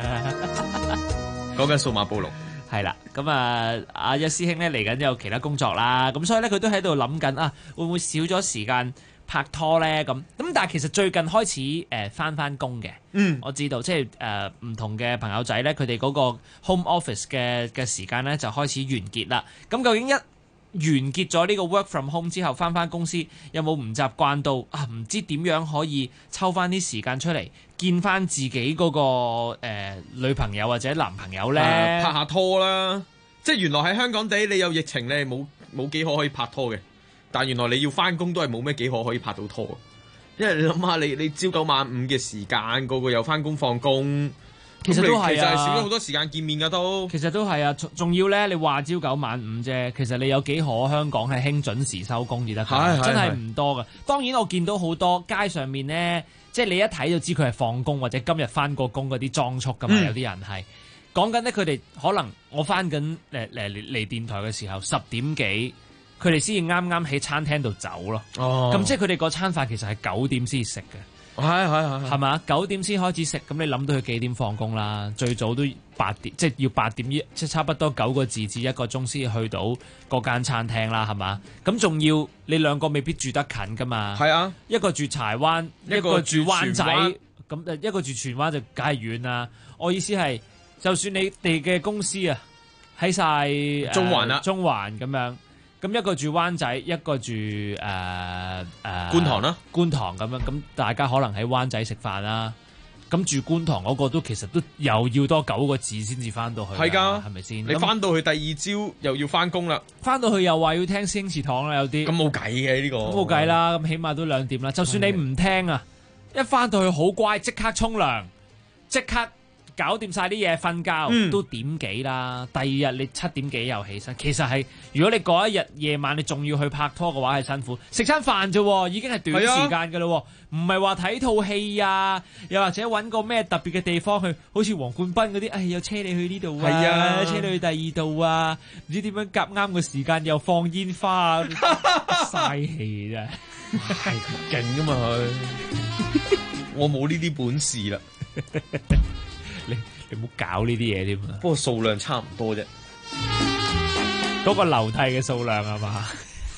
講緊數碼暴龍。 係啦，咁啊，阿一師兄咧嚟緊有其他工作啦，咁所以咧佢都喺度諗緊啊，會唔會少咗時間拍拖咧？咁但係其實最近開始返工嘅，我知道即係唔同嘅朋友仔咧，佢哋嗰個 home office 嘅時間咧就開始完結啦。咁究竟一完結咗呢個 work from home 之後，返公司有冇唔習慣到啊？唔知點樣可以抽返啲時間出嚟見返自己嗰個女朋友或者男朋友咧？ 拍下拖啦！即係原來喺香港地，你有疫情，你係冇幾可以拍拖嘅。但原來你要翻工都係冇咩幾可以拍到拖，因為你諗下，你朝9晚5嘅時間，個個又翻工放工， 其實都係啊， 其實係少咗好多時間見面噶都。 其實都係啊，仲要咧，你話朝9晚5啫，其實你有幾可香港係興準時收工至得，真係唔多噶。當然我見到好多街上面咧，即係你一睇就知佢係放工或者今日翻過工嗰啲裝束噶嘛，有啲人係講緊咧，佢哋可能我翻緊嚟電台嘅時候10點幾。佢哋先至啱啱喺餐廳度走咯，咁即係佢哋嗰餐飯其實係9點先食嘅，係嘛？9點先開始食，咁你諗到佢幾點放工啦？最早都8點，即係要8點，即係差不多9個字至1個鐘先去到嗰間餐廳啦，係嘛？咁仲要你兩個未必住得近噶嘛？ 係啊， 一個住柴灣，一個住灣仔，咁一個住荃灣就梗係遠啦。我意思係，就算你哋嘅公司啊喺晒中環啦， 中環咁樣。咁一個住灣仔，一個住觀塘啦， 觀塘咁樣，咁大家可能喺灣仔食飯啦。咁住觀塘嗰個都其實都又要多9個字先至翻到去， 係㗎， 係咪先？ 你翻到去第二朝又要翻工啦， 翻到去又話要聽師兄祠堂啦，有啲咁冇計嘅呢個， 咁冇計啦。咁起碼都2點啦。就算你唔聽啊，一翻到去好乖，即刻沖涼，即刻搞掂晒啲嘢，瞓覺都點幾啦。第二日你7點幾又起身，其實係如果你嗰一日夜晚你仲要去拍拖嘅話，係辛苦。食餐飯啫，已經係短時間噶啦，唔係話睇套戲啊，又或者揾個咩特別嘅地方去，好似黃冠斌嗰啲，又車你去呢度啊，車你去第二度啊，唔知點樣夾啱個時間又放煙花啊，嘥氣真係， 係勁噶嘛佢，我冇呢啲本事啦。 你唔好搞呢啲嘢添啊！ 不過數量差唔多啫， 嗰個樓梯嘅數量係嘛？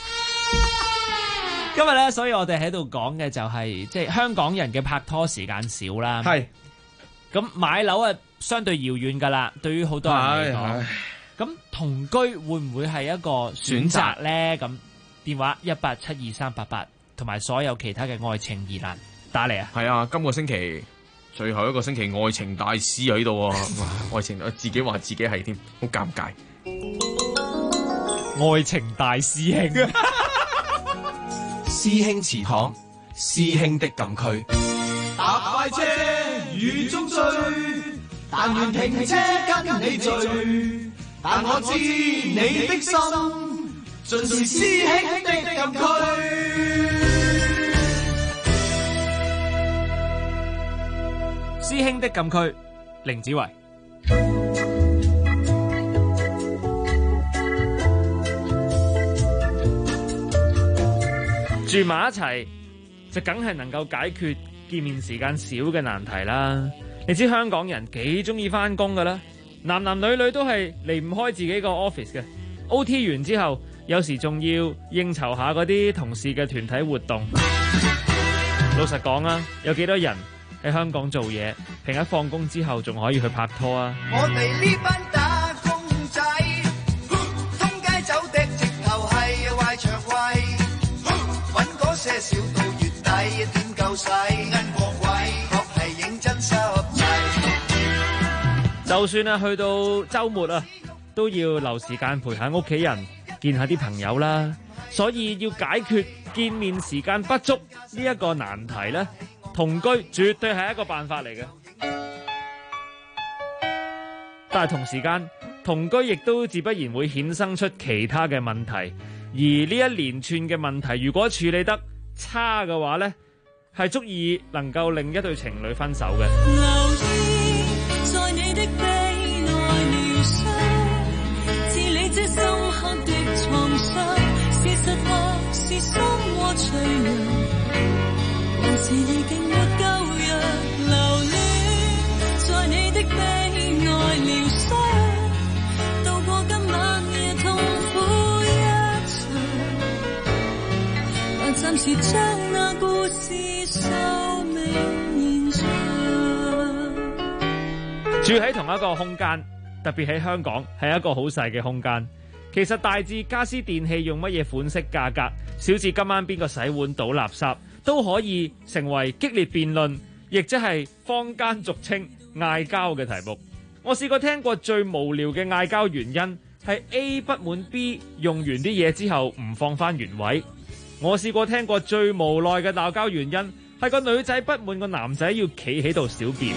今日咧，所以我哋喺度講嘅就係即係香港人嘅拍拖時間少啦。 係咁買樓啊，相對遙遠噶啦，對於好多人嚟講。咁同居會唔會係一個選擇咧？咁電話18723888 同埋所有其他嘅愛情疑難打嚟啊！ 係啊，今個星期最後一個星期愛情大師喺度啊！哇，愛情自己話自己係添，好尷尬。 愛情大師兄， 師兄祠堂，師兄的禁區。搭快車雨中追，但願停車跟你醉。但我知你的心，盡是師兄的禁區。 師兄的禁區，凌子維。住埋一齊就梗係能夠解決見面時間少嘅難題啦。你知香港人幾中意翻工噶啦，男男女女都係離唔開自己個 office 嘅。OT 完之後，有時仲要應酬下嗰啲同事嘅團體活動。老實講啊，有幾多人喺香港做嘢，平日放工之後仲可以去拍拖啊？ 我哋呢班打工仔，通街走的直頭係壞腸胃，揾嗰些少到月底點夠使，銀行位確係認真濕滯。 就算啊，去到週末啊，都要留時間陪下屋企人，見下啲朋友啦。所以要解決見面時間不足呢一個難題呢，同居絕對係一個辦法嚟嘅。但係同時間，同居亦都自不然會衍生出其他嘅問題，而呢一連串嘅問題，如果處理得差嘅話呢，係足以能夠令一對情侶分手嘅。 留意在你的臂內療傷，治理這深刻的創傷，事實或是心窩脆弱，還是已經沒夠藥。留戀在你的臂內療傷，渡過今晚夜痛苦一場，但暫時將那故事收尾延長。 住喺同一個空間，特別喺香港係一個好細嘅空間。其實大至家私電器用乜嘢款式價格，小至今晚邊個洗碗倒垃圾，都可以成為激烈辯論，亦即係坊間俗稱嗌交嘅題目。我試過聽過最無聊嘅嗌交原因係 A 不滿 B 用完啲嘢之後唔放翻原位。我試過聽過最無奈嘅鬧交原因係個女仔不滿個男仔要企喺度小便。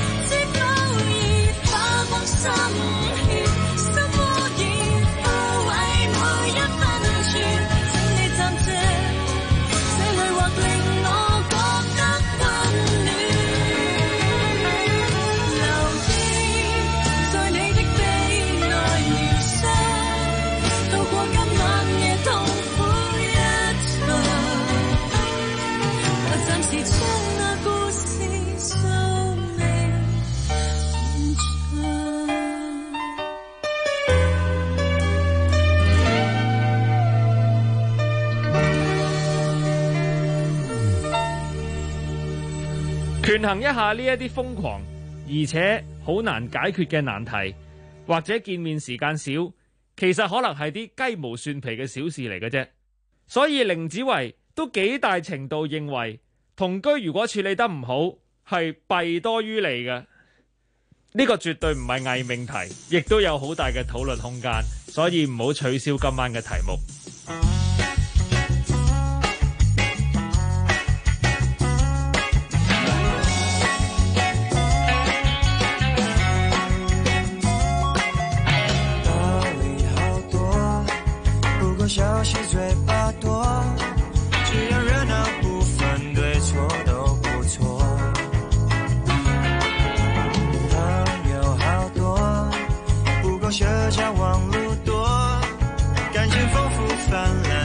權衡一下呢一啲瘋狂而且好難解決嘅難題，或者見面時間少，其實可能係啲雞毛蒜皮嘅小事嚟嘅啫。所以凌子維都幾大程度認為同居如果處理得唔好，係弊多於利嘅。呢個絕對唔係偽命題，亦都有好大嘅討論空間，所以唔好取消今晚嘅題目。 消息嘴巴多，只要熱鬧不分對錯都不錯。朋友好多，不夠社交網路多，感情豐富泛濫。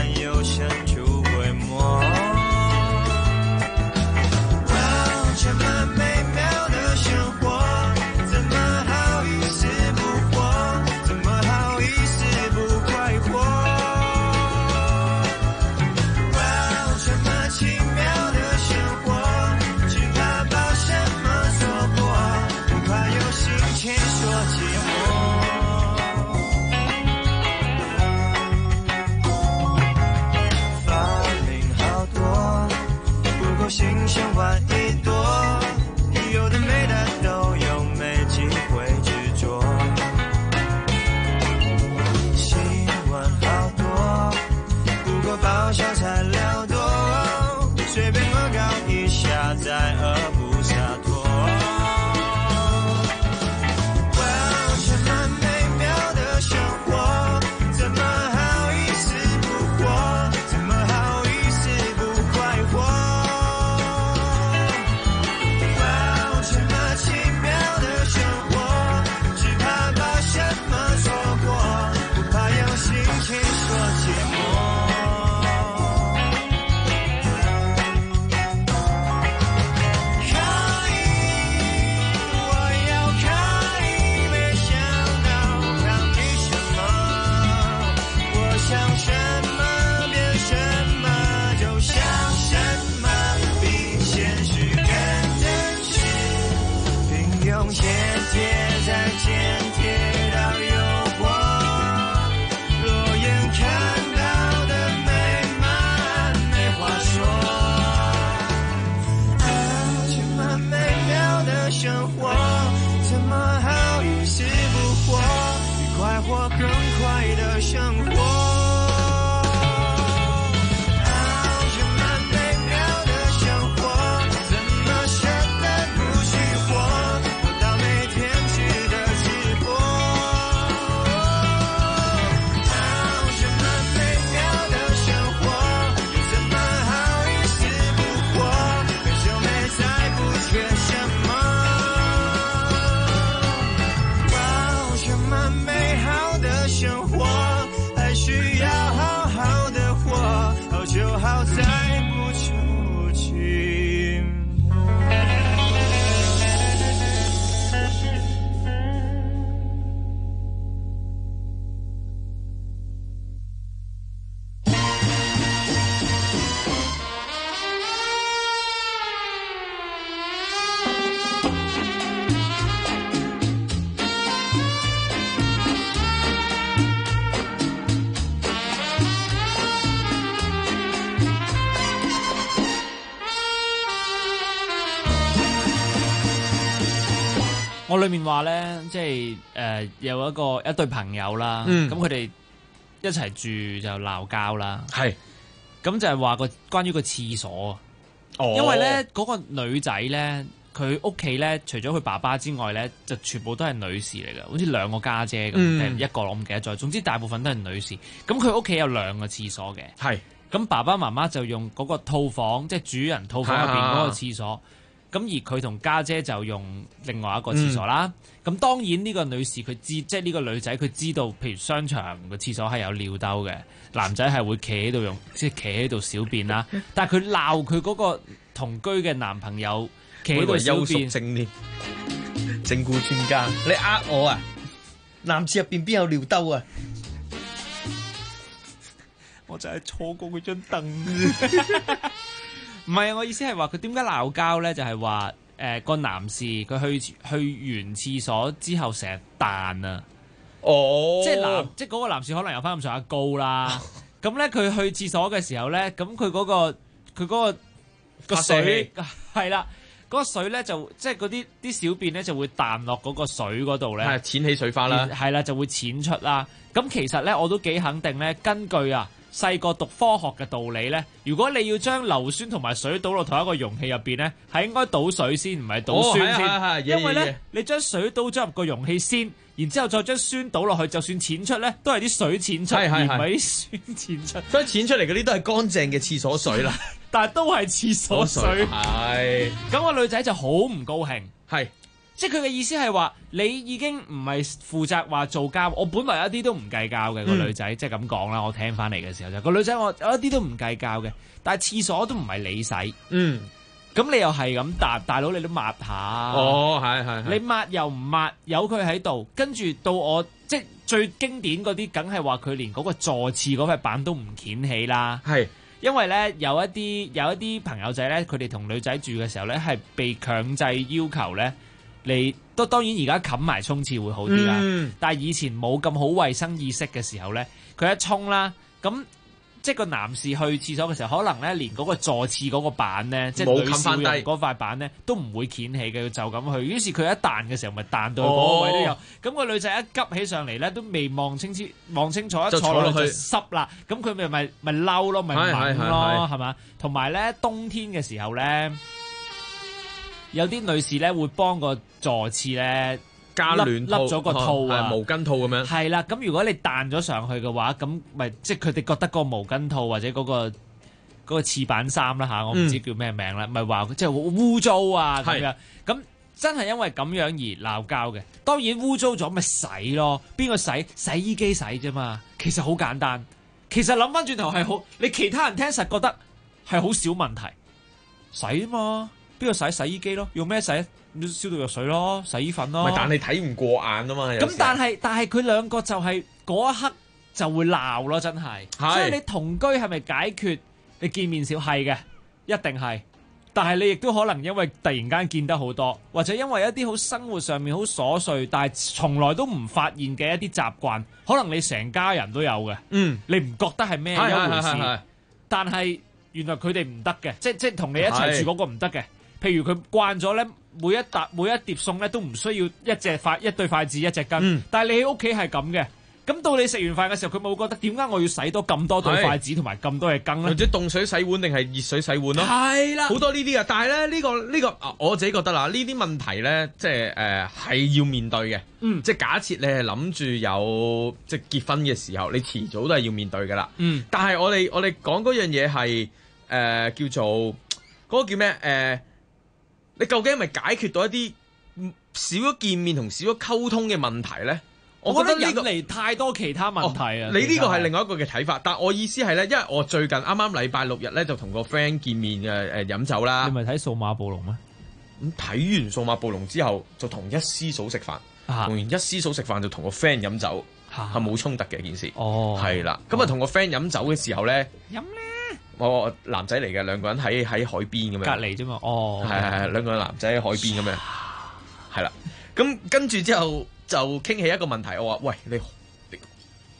我裏面話咧，即係有一對朋友啦，咁佢哋一齊住就鬧交啦。 係， 咁就係話關於個廁所。因為咧嗰個女仔咧，佢屋企咧除咗佢爸爸之外咧，就全部都係女士嚟嘅，好似2個家姐咁，定一個我唔記得咗。總之大部分都係女士。咁佢屋企有2個廁所嘅。係。咁爸爸媽媽就用嗰個套房，即係主人套房入邊嗰個廁所。咁而佢同家姐就用另外一個廁所啦。咁當然呢個女士佢知，即係呢個女仔佢知道，譬如商場個廁所係有尿兜嘅，男仔係會企喺度用，即係企喺度小便啦。但係佢鬧佢嗰個同居嘅男朋友企喺度小便， 症添，整蠱專家，你呃我啊？男廁入邊邊有尿兜啊？ 我就係坐過佢張凳。唔係啊！我意思係話佢點解鬧交咧？就係話個男士佢去完廁所之後成日彈啊！即係嗰個男士可能有翻咁上下高啦。咁咧佢去廁所嘅時候咧，咁佢嗰個水係啦，嗰個水咧就即係嗰啲小便咧就會彈落嗰個水嗰度咧， 濺起水花啦， 係啦就會濺出啦。咁其實咧我都幾肯定咧，根據細個讀科學嘅道理咧，如果你要將硫酸同埋水倒落同一個容器入邊咧，係應該倒水先，唔係倒酸先。因為咧，你將水倒咗入個容器先，然之後再將酸倒落去，就算濺出咧，都係啲水濺出，而唔係啲酸濺出。 所以濺出嚟嗰啲都係乾淨嘅廁所水啦， 但係都係廁所水。係。咁個女仔就好唔高興。係。即係佢嘅意思係話，你已經唔係負責話做家，我本來一啲都唔計較嘅個女仔，即係咁講啦。我聽翻嚟嘅時候就個女仔，我一啲都唔計較嘅，但係廁所都唔係你洗，咁你又係咁大佬，你都抹下。係你抹又唔抹，由佢喺度，跟住到我即係最經典嗰啲，梗係話佢連嗰個坐廁嗰塊板都唔掀起啦。係。因為咧有一啲朋友仔咧，佢哋同女仔住嘅時候咧，係被強制要求咧。你都當然而家冚埋沖廁會好啲啦，但係以前冇咁好衛生意識嘅時候咧，佢一沖啦，咁即係個男士去廁所嘅時候，可能咧連嗰個坐廁嗰個板咧，即係女士用嗰塊板咧，都唔會掀起嘅，就咁去。於是佢一彈嘅時候，咪彈到嗰個位都有。咁個女仔一急起上嚟咧，都未望清楚，一坐落去就濕啦。咁佢咪嬲咯，咪猛咯，係嘛？同埋咧冬天嘅時候咧。有啲女士咧會幫個坐廁咧加暖笠咗個套啊， 毛巾套咁樣。 係啦，咁如果你彈咗上去嘅話，咁咪即係佢哋覺得個毛巾套或者嗰個廁板衫啦嚇，我唔知叫咩名啦，咪話即係好污糟啊咁樣。咁真係因為咁樣而鬧交嘅。當然污糟咗咪洗咯，邊個洗？洗衣機洗啫嘛。其實好簡單。其實諗翻轉頭係好，你其他人聽實覺得係好少問題，洗啊嘛。邊個洗衣機咯？用咩洗？消毒藥水咯，洗衣粉咯。 但係睇唔過眼啊嘛。 咁但係佢兩個就係嗰一刻就會鬧咯，真係。所以你同居係咪解決？你見面少係嘅，一定係。但係你亦都可能因為突然間見得好多，或者因為一啲好生活上面好瑣碎，但係從來都唔發現嘅一啲習慣，可能你成家人都有嘅。你唔覺得係咩一回事？但係原來佢哋唔得嘅，即係同你一齊住嗰個唔得嘅。譬如佢慣咗咧，每一碟餸咧都唔需要一對筷子一隻羹，但係你喺屋企係咁嘅，咁到你食完飯嘅時候，佢冇覺得點解我要洗多咁多對筷子同埋咁多嘅羹咧？ 或者凍水洗碗定係熱水洗碗咯？ 係啦， 好多呢啲啊！但係咧呢個我自己覺得啦，呢啲問題咧，即係係要面對嘅。即係假設你係諗住有即係結婚嘅時候，你遲早都係要面對㗎啦。但係我哋講嗰樣嘢係叫做嗰個叫咩你究竟係咪解決到一啲少咗見面同少咗溝通嘅問題咧？我覺得引嚟太多其他問題啊！ 你呢個係另外一個嘅睇法，但我意思係咧，因為我最近啱啱禮拜6日咧就同個 friend 見面飲酒啦。 你咪睇數碼暴龍咩？ 咁睇完數碼暴龍之後，就同一師嫂食飯，同完一師嫂食飯就同個 friend 飲酒，係冇衝突嘅件事。係啦，咁啊同個 friend 飲酒嘅時候咧，飲咧。我男仔嚟嘅，兩個人喺海邊咁樣， 隔離啫嘛。 係兩個男仔喺海邊咁樣，係啦。咁跟住之後就傾起一個問題，我話：喂，你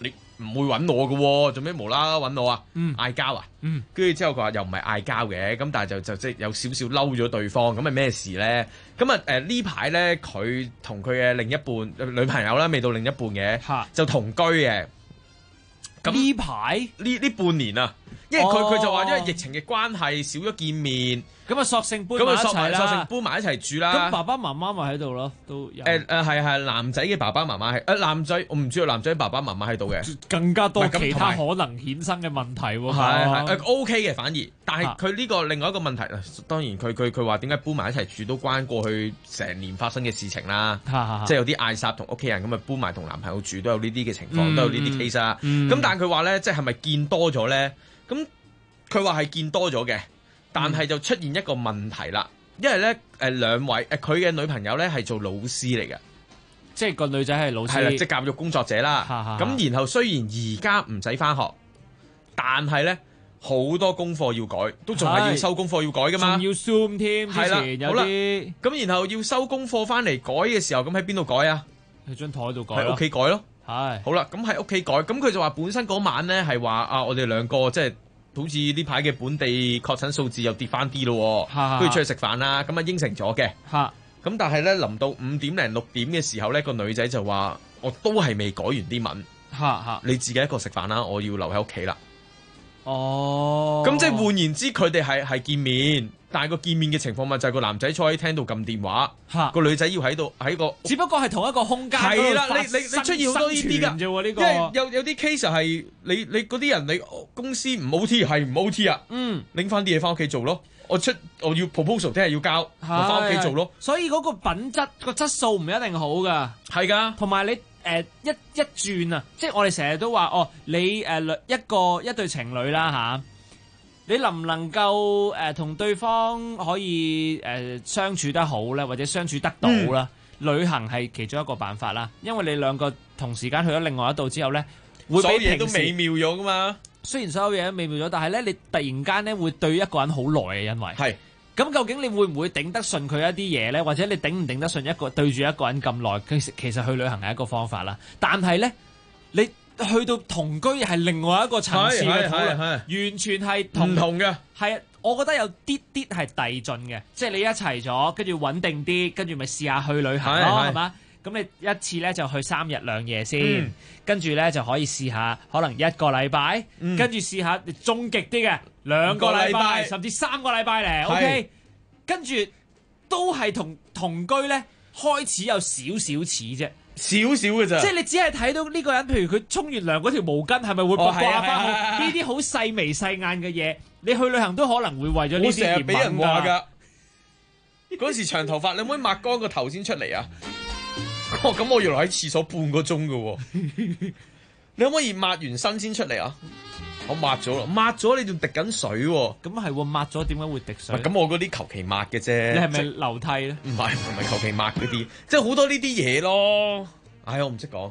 唔會揾我嘅喎，做咩無啦啦揾我啊？ 嗯嗌交啊？ 嗯， 跟住之後佢話又唔係嗌交嘅，咁但係就即係有少少嬲咗對方，咁係咩事咧？咁啊呢排咧佢同佢嘅另一半女朋友啦，未到另一半嘅，就同居嘅。咁呢排呢半年啊，因為佢就話因為疫情嘅關係少咗見面， 咁啊索性搬埋一齊啦， 索性搬埋一齊住啦。 咁爸爸媽媽咪喺度咯，都有。 係男仔嘅爸爸媽媽係男仔，我唔知道男仔爸爸媽媽喺度嘅， 更加多其他可能衍生嘅問題喎。 係OK 嘅，反而，但係佢呢個另外一個問題，當然佢話點解搬埋一齊住都關過去成年發生嘅事情啦，即係有啲嗌霎同屋企人咁啊搬埋同男朋友住都有呢啲嘅情況，都有呢啲 case 啊。咁但係佢話咧，即係係咪見多咗咧？咁佢話係見多咗嘅。但係就出現一個問題啦，因為咧兩位佢嘅女朋友咧係做老師嚟嘅， 即係個女仔係老師， 係啦，即係教育工作者啦。咁然後雖然而家唔使返學，但係咧好多功課要改，都仲係要收功課要改噶嘛， 仲要 Zoom 添。 係啦， 有啲咁然後要收功課返嚟改嘅時候，咁喺邊度改啊？ 喺張台度改， 喺屋企改咯。 係好啦，咁喺屋企改，咁佢就話本身嗰晚咧係話啊，我哋兩個即係。好似呢排嘅本地確診數字又跌翻啲咯，跟住出去食飯啦，咁啊應承咗嘅。咁但係咧，臨到5點零6點嘅時候咧，個女仔就話：我都係未改完啲文，你自己一個食飯啦，我要留喺屋企啦。 哦， 咁即係換言之，佢哋係見面，但係個見面嘅情況咪就係個男仔坐喺廳度撳電話，個女仔要喺個， 只不過係同一個空間。 係啦，你出現好多呢啲㗎， 呢個因為有啲 case 係你嗰啲人，你公司唔 OT 係唔 OT 啊，拎翻啲嘢翻屋企做咯。我要 proposal 聽日要交，我翻屋企做咯。 所以嗰個品質個質素唔一定好㗎， 係㗎， 同埋你。一轉啊，即係我哋成日都話你一對情侶啦嚇，你能唔能夠同對方可以相處得好咧，或者相處得到啦？旅行係其中一個辦法啦，因為你兩個同時間去咗另外一度之後咧，會比所有嘢都美妙咗噶嘛。 雖然所有嘢都美妙咗，但係咧你突然間咧會對一個人好耐嘅，因為係。咁究竟你會唔會頂得順佢一啲嘢咧？或者你頂唔頂得順對住一個人咁耐？其實去旅行係一個方法啦。但係咧，你去到同居係另外一個層次嘅討論，完全係唔同嘅。 係，我覺得有啲係遞進嘅，即係你一齊咗，跟住穩定啲，跟住咪試下去旅行咯，係嘛？咁你一次咧就去3日2夜先，跟住咧就可以試下可能1個禮拜，跟住試下終極啲嘅2個禮拜，甚至3個禮拜咧。OK， 跟住都係同居咧，開始有少少似啫， 少少嘅咋。 即係你只係睇到呢個人，譬如佢沖完涼嗰條毛巾係咪會掛翻好？呢啲好細眉細眼嘅嘢，你去旅行都可能會為咗呢啲而問㗎。我成日俾人話㗎， 嗰時長頭髮，你可唔可以抹乾個頭先出嚟啊？咁我要留喺廁所半個鐘㗎喎，你可唔可以抹完身先出嚟啊？我抹咗啦，抹咗你仲滴緊水喎。 咁係喎，抹咗點解會滴水？ 咁我嗰啲求其抹嘅啫。 你係咪樓梯咧？ 唔係求其抹嗰啲，即係好多呢啲嘢咯。唉，我唔識講。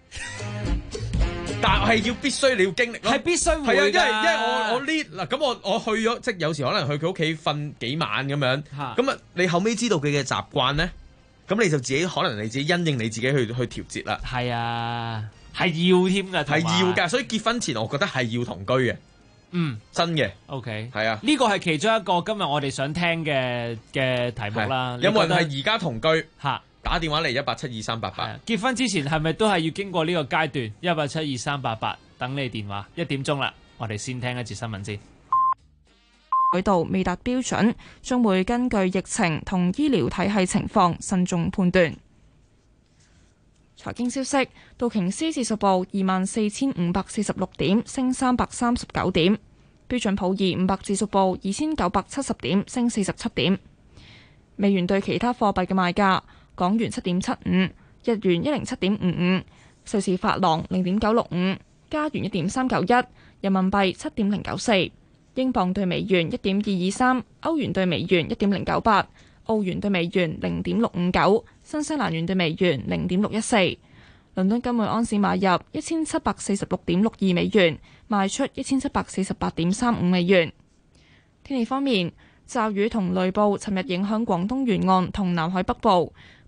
但係要必須你要經歷咯， 係必須會㗎。係啊，因為我呢嗱咁我去咗，即係有時可能去佢屋企瞓幾晚咁樣。咁啊，你後尾知道佢嘅習慣咧。咁你就自己可能你自己因應你自己去調節啦。 係啊，係要添㗎， 係要㗎。所以結婚前我覺得係要同居嘅。真嘅。 OK， 係啊。 呢個係其中一個今日我哋想聽嘅題目啦。 有冇人係而家同居？ 嚇， 打電話嚟1872388。 結婚之前係咪都係要經過呢個階段？1872388，等你電話。1點鐘啦，我哋先聽一節新聞先。 改道未達標準，將會根據疫情同醫療體系情況慎重判斷。財經消息：道瓊斯指數報24,546點，升339點；標準普爾500指數報2,970點，升47點。美元對其他貨幣嘅賣價：港元7.75，日元107.55，瑞士法郎0.965，加元1.391，人民幣7.094。英鎊對美元1.223，歐元對美元1.098，澳元對美元0.659，新西蘭元對美元0.614。倫敦金每安士買入1746.62美元，賣出1748.35美元。天氣方面，驟雨同雷暴尋日影響廣東沿岸同南海北部。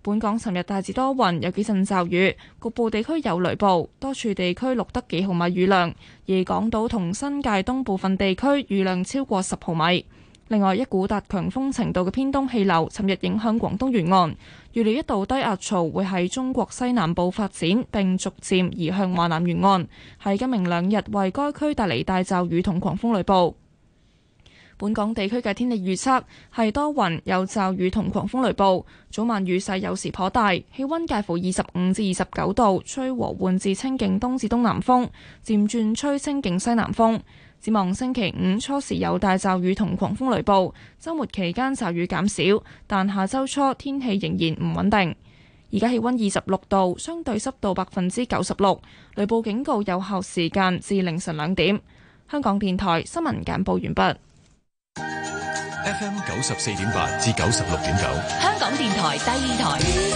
本港尋日大致多雲，有幾陣驟雨，局部地區有雷暴，多處地區錄得幾毫米雨量，而港島同新界東部分地區雨量超過10毫米。另外，一股達強風程度嘅偏東氣流尋日影響廣東沿岸，預料一道低壓槽會喺中國西南部發展，並逐漸移向華南沿岸，喺今明兩日為該區帶嚟大驟雨同狂風雷暴。本港地區嘅天氣預測係多雲，有驟雨同狂風雷暴，早晚雨勢有時頗大，氣溫介乎25至29度，吹和緩至清勁東至東南風，漸轉吹清勁西南風。展望星期五初時有大驟雨同狂風雷暴，週末期間驟雨減少，但下週初天氣仍然唔穩定。而家氣溫26度，相對濕度96%，雷暴警告有效時間至凌晨2點。香港電台新聞簡報完畢。 FM 94.8至96.9， 香港電台第二台，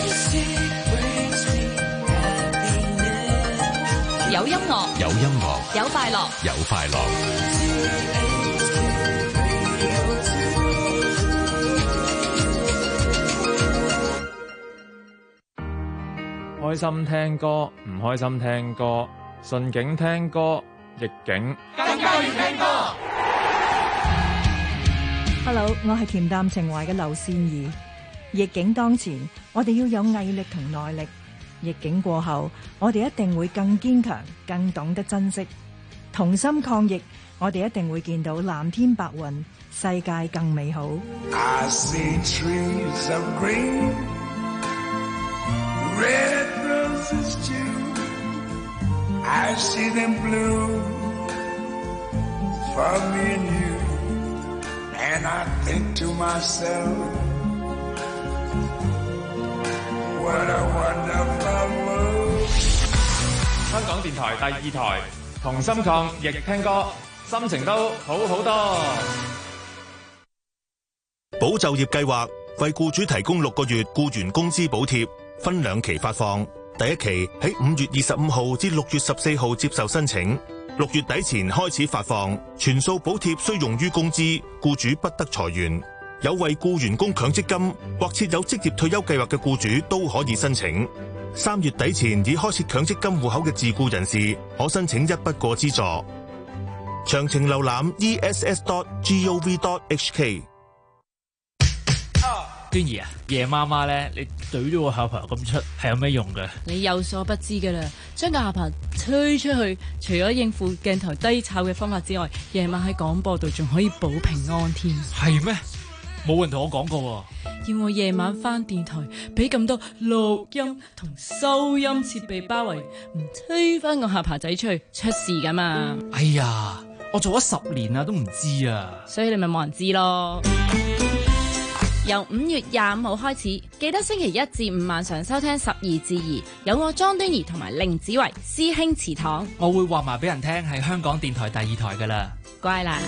有音樂， 有音樂， 有快樂， 有快樂。 開心聽歌，唔開心聽歌，順境聽歌，逆境更加要聽歌。 Hello， 我係恬淡情懷嘅劉善儀。逆境當前，我哋要有毅力同耐力；逆境過後，我哋一定會更堅強，更懂得珍惜。同心抗疫，我哋一定會見到藍天白雲，世界更美好。 I see trees of green, red roses too. I see them blue for me and you.And I think to myself, what a wonderful world. 香港電台第二台，同心抗疫聽歌，心情都好好多。 保就業計劃為僱主提供6個月僱員工資補貼，分2期發放。第一期喺5月25號至6月14號接受申請。6月底前開始發放，全數補貼須用於工資，僱主不得裁員。有為僱員供強積金或設有職業退休計劃嘅僱主都可以申請。3月底前已開設強積金戶口嘅自僱人士可申請一筆過資助。詳情瀏覽 ess.gov.hk。 端兒啊，夜媽媽咧，你懟咗個下巴咁出，係有咩用嘅？ 你有所不知噶啦，將個下巴推出去，除咗應付鏡頭低炒嘅方法之外，夜晚喺廣播度仲可以保平安添。 係咩？冇人同我講過喎。 要我夜晚返電台，俾咁多錄音同收音設備包圍，唔推翻個下巴仔出去，出事噶嘛？ 哎呀，我做咗10年啦，都唔知啊。 所以你咪冇人知咯。由5月25號開始，記得星期1至5晚上收聽12至2，有我莊端儀同埋凌子維師兄祠堂。 我會話埋俾人聽係香港電台第二台噶啦。 乖啦。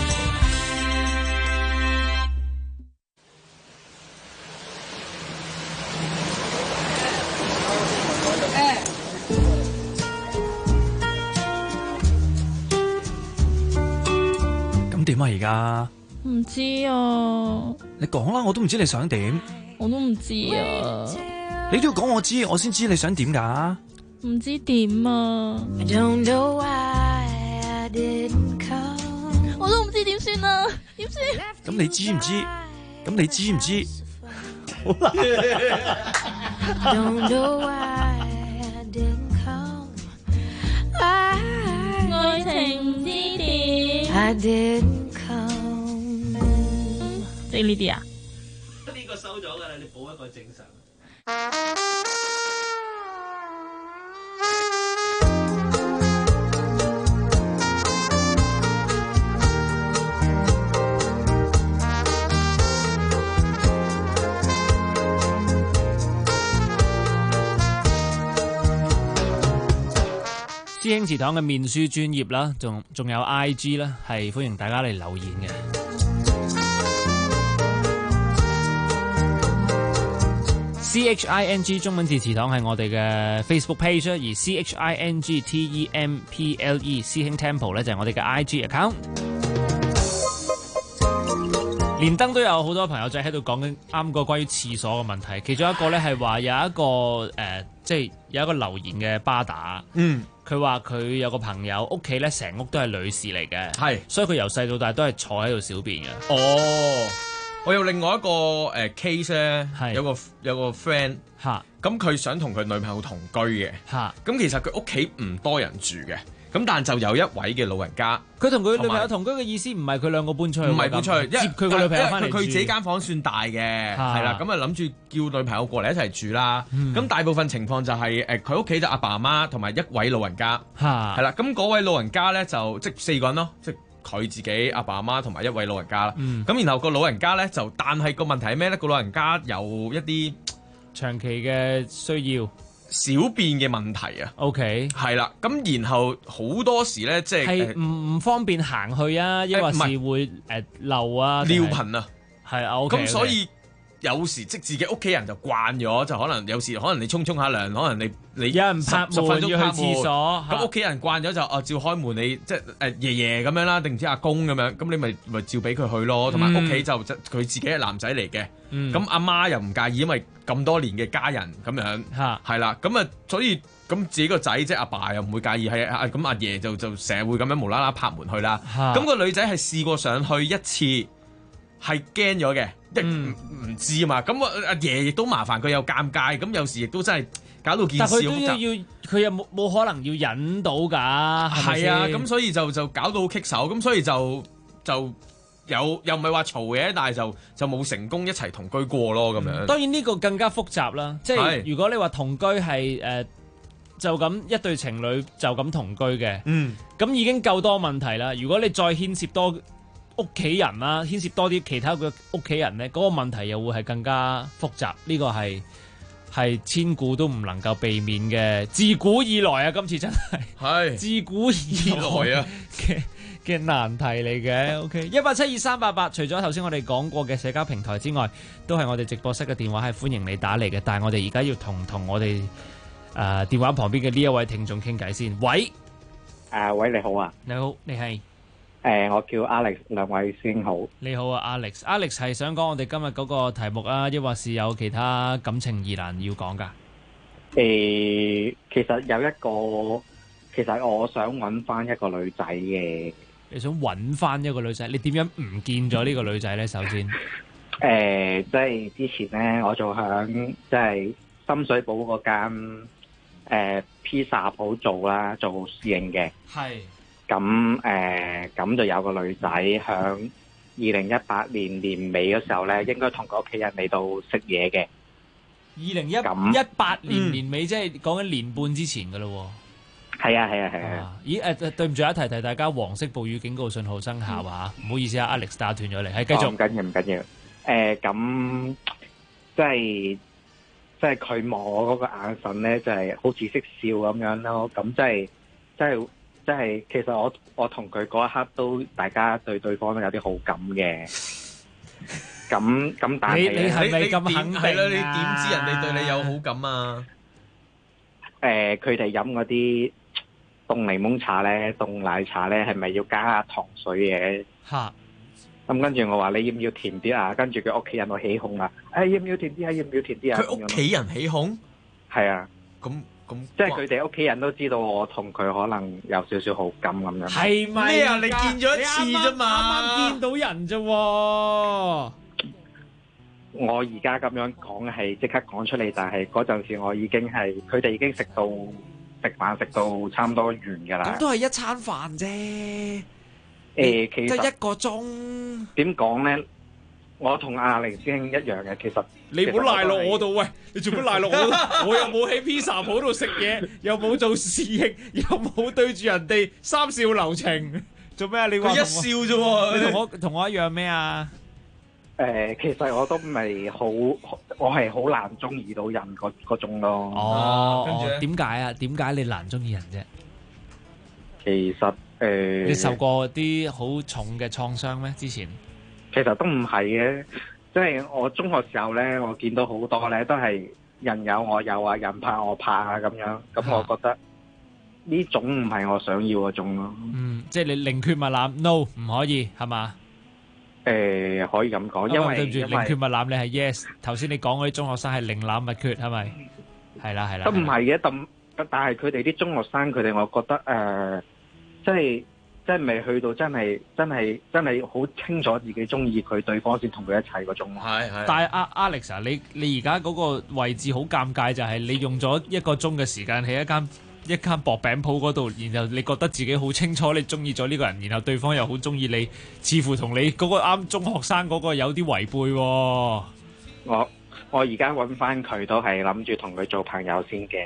咁點啊而家？ 唔知啊， 你講啦，我都唔知你想點。 我都唔知啊。 你都要講我知，我先知你想點噶。 唔知點啊。我都唔知點算啊，點算？ 咁你知唔知？咁你知唔知？好啦。 愛情之點。即係呢啲啊？ 呢個收咗㗎啦，你補一個正常。 師兄祠堂嘅面書專頁啦，仲有 IG 啦，係歡迎大家嚟留言嘅。CHING 中文字祠堂係我哋嘅 Facebook page， 而 CHINGTEMPLE 師兄 Temple 咧就係我哋嘅 IG account。 連登都有好多朋友仔喺度講緊啱個關於廁所嘅問題，其中一個咧係話有一個即係有一個留言嘅巴打，佢話佢有個朋友屋企咧成屋都係女士嚟嘅， 係， 所以佢由細到大都係坐喺度小便嘅。 哦，我有另外一個case 咧，有個 friend 嚇， 咁佢想同佢女朋友同居嘅嚇， 咁其實佢屋企唔多人住嘅。咁但就有一位嘅老人家， 佢同佢女朋友同居嘅意思唔係佢兩個搬出去， 唔係搬出去， 接佢個女朋友翻嚟住。 佢自己間房算大嘅，係啦，咁啊諗住叫女朋友過嚟一齊住啦。咁大部分情況就係佢屋企就阿爸阿媽同埋一位老人家，係啦。咁嗰位老人家咧就即4個人咯，即佢自己阿爸阿媽同埋一位老人家啦。咁然後個老人家咧就，但係個問題係咩咧？個老人家有一啲長期嘅需要。 小便嘅問題啊 ，OK， 係啦，咁然後好多時咧，即係唔方便行去啊，抑或是會漏啊， 尿頻啊， 係啊，OK， 咁所以有時即自己屋企人就慣咗，就可能有時可能你沖下涼，可能你有人拍門要去廁所， 咁屋企人慣咗就照開門，你即爺爺咁樣啦，定唔知阿公咁樣，咁你咪照俾佢去咯，同埋屋企就佢自己係男仔嚟嘅，咁阿媽又唔介意，因為咁多年嘅家人咁樣，係啦，咁啊所以咁自己個仔即阿爸又唔會介意，係咁阿爺就成日會咁樣無啦啦拍門去啦，咁個女仔係試過上去一次。係驚咗嘅，唔知啊嘛。咁阿爺亦都麻煩佢又尷尬，咁有時亦都真係搞到件事好複雜。但佢又冇可能要忍到㗎， 係啊，咁所以就搞到好棘手，咁所以就又唔係話嘈嘅，但係就冇成功一齊同居過咯咁樣。 當然呢個更加複雜啦，即係如果你話同居係就咁一對情侶就咁同居嘅，咁已經夠多問題啦。如果你再牽涉多屋企人啦，牽涉多啲其他嘅屋企人咧，嗰個問題又會係更加複雜。呢個係千古都唔能夠避免嘅，自古以來啊，今次真係自古以來啊嘅難題嚟嘅。OK， 1872388，除咗頭先我哋講過嘅社交平台之外，都係我哋直播室嘅電話係歡迎你打嚟嘅。但係我哋而家要同我哋電話旁邊嘅呢一位聽眾傾偈先。喂， 喂，你好啊， 你好，你係？ 我叫 Alex， 兩位師兄好。 你好啊 ，Alex 係想講我哋今日嗰個題目啊，抑或是有其他感情疑難要講㗎？ 其實有一個，其實我想揾翻一個女仔嘅。 你想揾翻一個女仔？你點樣唔見咗呢個女仔咧？首先， 即係之前咧，我就響即係深水埗嗰間披薩鋪做啦，做侍應嘅。係。咁就有個女仔響2018年年尾嘅時候咧，應該同個屋企人嚟到食嘢嘅。 2018年年尾，即係講緊年半之前噶咯。 係啊。 咦？對唔住，一提大家，黃色暴雨警告信號生效啊！唔好意思啊 ，Alex 打斷咗你，係繼續。 唔緊要。咁即係佢望我嗰個眼神咧，就係好似識笑咁樣咯。咁即係，其實我同佢嗰一刻都大家對對方都有啲好感嘅。咁但係你係咪咁肯定啊？ 係啦，你點知人哋對你有好感啊？ 佢哋飲嗰啲凍檸檬茶咧、凍奶茶咧，係咪要加下糖水嘅？嚇！咁跟住我話你要唔要甜啲啊？跟住佢屋企人我起哄啊！要唔要甜啲啊？要唔要甜啲啊？ 佢屋企人起哄？ 係啊。 咁即係佢哋屋企人都知道我同佢可能有少少好感咁樣。 係咪咩啊？你見咗一次啫嘛， 啱啱見到人啫喎。 我而家咁樣講係即刻講出嚟，但係嗰陣時我已經係佢哋已經食飯食到差唔多完㗎啦。 咁都係一餐飯啫。 其實即係1個鐘。 點講咧？我同阿凌師兄一樣嘅，其實你唔好賴落我度，喂！你做乜賴落我度？我又冇喺披薩鋪度食嘢，又冇做侍應，又冇對住人哋三笑留情，做咩啊？你話佢一笑啫喎！ 你同我一樣咩啊？ 其實我都未好，我係好難中意到人嗰種咯。 哦，跟住點解啊？點解你難中意人啫？ 其實你受過啲好重嘅創傷咩？之前？ 其實都唔係嘅，即係我中學時候咧，我見到好多咧都係人有我有啊，人怕我怕啊咁樣，咁我覺得呢種唔係我想要嗰種咯。 即係你寧缺勿濫 ，no 唔可以係嘛？ 可以咁講，因為對唔住，寧缺勿濫，你係 yes。頭先你講嗰啲中學生係寧濫勿缺，係咪？係啦。 都唔係嘅，但係佢哋啲中學生，佢哋我覺得即係未去到真係好清楚自己中意佢，對方先同佢一齊嗰種。 係。但係Alex 啊，你而家嗰個位置好尷尬，就係你用咗1個鐘嘅時間喺一間薄餅鋪嗰度，然後你覺得自己好清楚你中意咗呢個人，然後對方又好中意你，似乎同你嗰個啱中學生嗰個有啲違背喎。 我而家揾翻佢都係諗住同佢做朋友先嘅。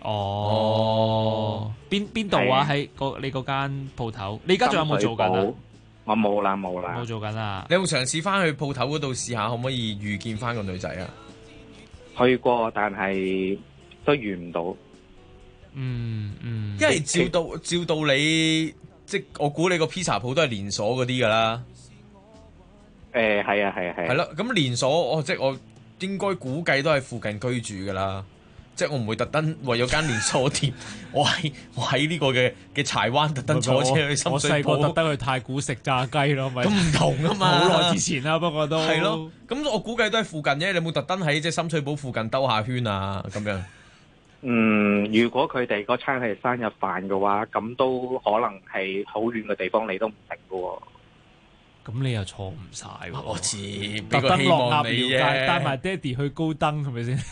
邊度啊？喺你嗰間鋪頭，你而家仲有冇做緊啊？ 我冇啦。 冇做緊啊！ 你有冇嘗試翻去鋪頭嗰度試下，可唔可以遇見翻個女仔啊？ 去過，但係都遇唔到。 因為照到你，即我估你個披薩鋪都係連鎖嗰啲㗎啦。 係啊。 係咯，咁連鎖我應該估計都係附近居住㗎啦。即我唔會特登為咗間連鎖店，我喺呢個嘅柴灣特登坐車去深水埗。 我細個特登去太古食炸雞咯，咪咁唔同啊嘛！ 好耐之前啦，不過都係咯。咁我估計都係附近啫。你有冇特登喺深水埗附近兜下圈啊？咁樣。 如果佢哋嗰餐係生日飯嘅話，咁都可能係好遠嘅地方，你都唔定嘅喎。 咁你又錯唔晒喎！ 我知， 特登落鴨寮街，帶埋爹哋去高登，係咪先？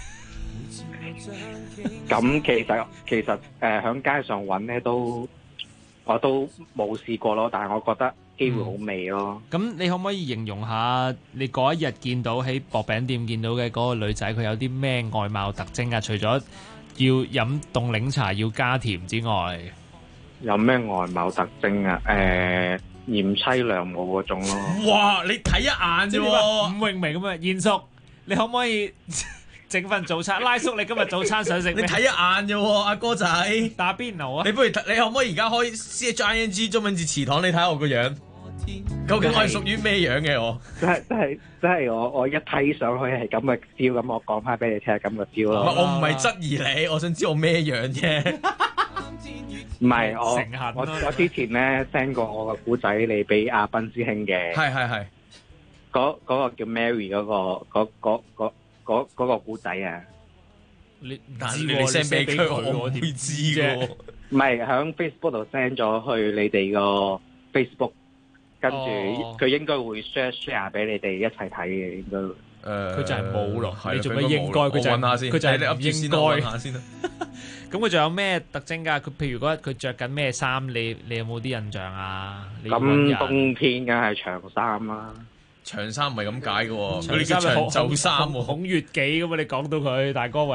咁其實喺街上揾咧我都冇試過咯，但係我覺得機會好微咯。 咁你可唔可以形容下你嗰一日見到喺薄餅店見到嘅嗰個女仔，佢有啲咩外貌特徵啊？除咗要飲凍檸茶要加甜之外， 有咩外貌特徵啊？賢妻良母嗰種咯。 哇！你睇一眼啫喎， 伍詠薇咁啊，賢叔，你可唔可以整份早餐？拉叔，你今日早餐想食咩？ 你睇一眼啫喎，阿哥仔打邊爐啊！ 你不如你可唔可以而家開 CHING 中文字詞堂？你睇下我個樣，究竟我係屬於咩樣嘅我？ 真係我一睇上去係咁嘅 feel，咁我講翻俾你聽係咁嘅 feel 咯。 我唔係質疑你，我想知我咩樣啫。 唔係我之前咧 send 過我個古仔你俾阿斌師兄嘅。 係。 嗰個叫 Mary 嗰個古仔啊。 你 send 俾佢，我唔會知嘅。 唔係喺 Facebook 度 send 咗去你哋個 Facebook， 跟住佢應該會 share 俾你哋一齊睇嘅，應該。 佢就係冇咯。你做咩應該？佢就揾下先。 佢就係唔應該。 揾下先啦。 咁佢仲有咩特徵㗎？佢譬如嗰日佢着緊咩衫？你有冇啲印象啊？ 咁冬天梗係長衫啦。 長衫唔係咁解嘅喎， 佢叫長袖衫喎。 孔乙己咁啊！你講到佢大哥喂，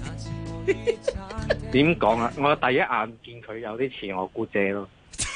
點講啊？我第一眼見佢有啲似我姑姐咯。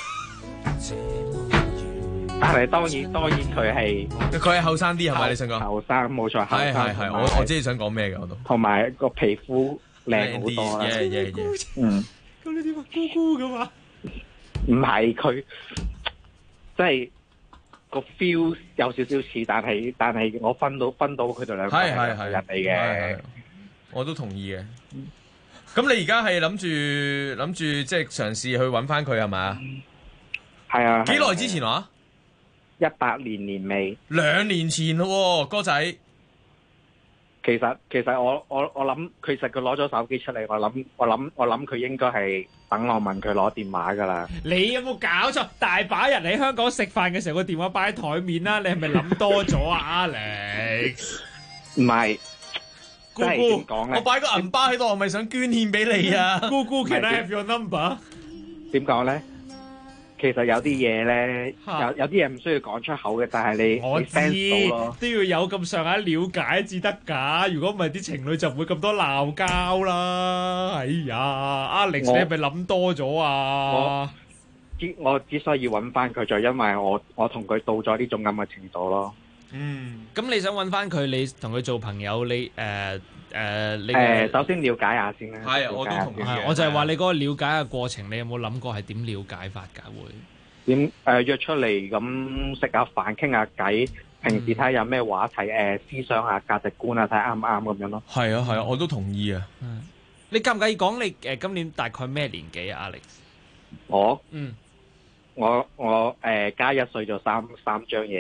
但係當然佢係後生啲係咪？你想講後生冇錯，係我知你想講咩嘅我都。 同埋個皮膚靚好多啦。 咁你點話姑姑㗎嘛？ 唔係佢，即係個 feel 有少少似，但係我分到佢哋兩個係人嚟嘅。 我都同意嘅。咁你而家係諗住即係嘗試去揾翻佢係咪？ 係啊。 幾耐之前話 ？18年年尾 ，2年前咯，哥仔。 其實我諗，其實佢攞咗手機出嚟，我諗佢應該係等我問佢攞電話噶啦。 你有冇搞錯？大把人喺香港食飯嘅時候，個電話擺喺台面啦，你係咪諗多咗啊，Alex？ 唔係， 姑姑，我擺個銀包喺度，係咪想捐獻俾你啊？ 姑姑，Can I have your number？ 點講咧？其實有啲嘢咧，有啲嘢唔需要講出口嘅，但係你 sense 到咯， 都要有咁上下了解至得㗎。如果唔係，啲情侶就唔會咁多鬧交啦。哎呀，Alex，你係咪諗多咗啊？ 我之所以揾翻佢，就因為我同佢到咗呢種咁嘅程度咯。 咁你想揾翻佢，你同佢做朋友，你首先了解下先啦。 係，我都同意嘅。 我就係話你嗰個了解嘅過程，你有冇諗過係點了解法㗎？會點約出嚟咁食下飯傾下偈，平時睇下有咩話題，思想啊、價值觀啊，睇啱唔啱咁樣咯。 係啊，我都同意啊。 你介唔介意講你今年大概咩年紀啊 ，Alex？ 我加1歲就三張嘢㗎啦。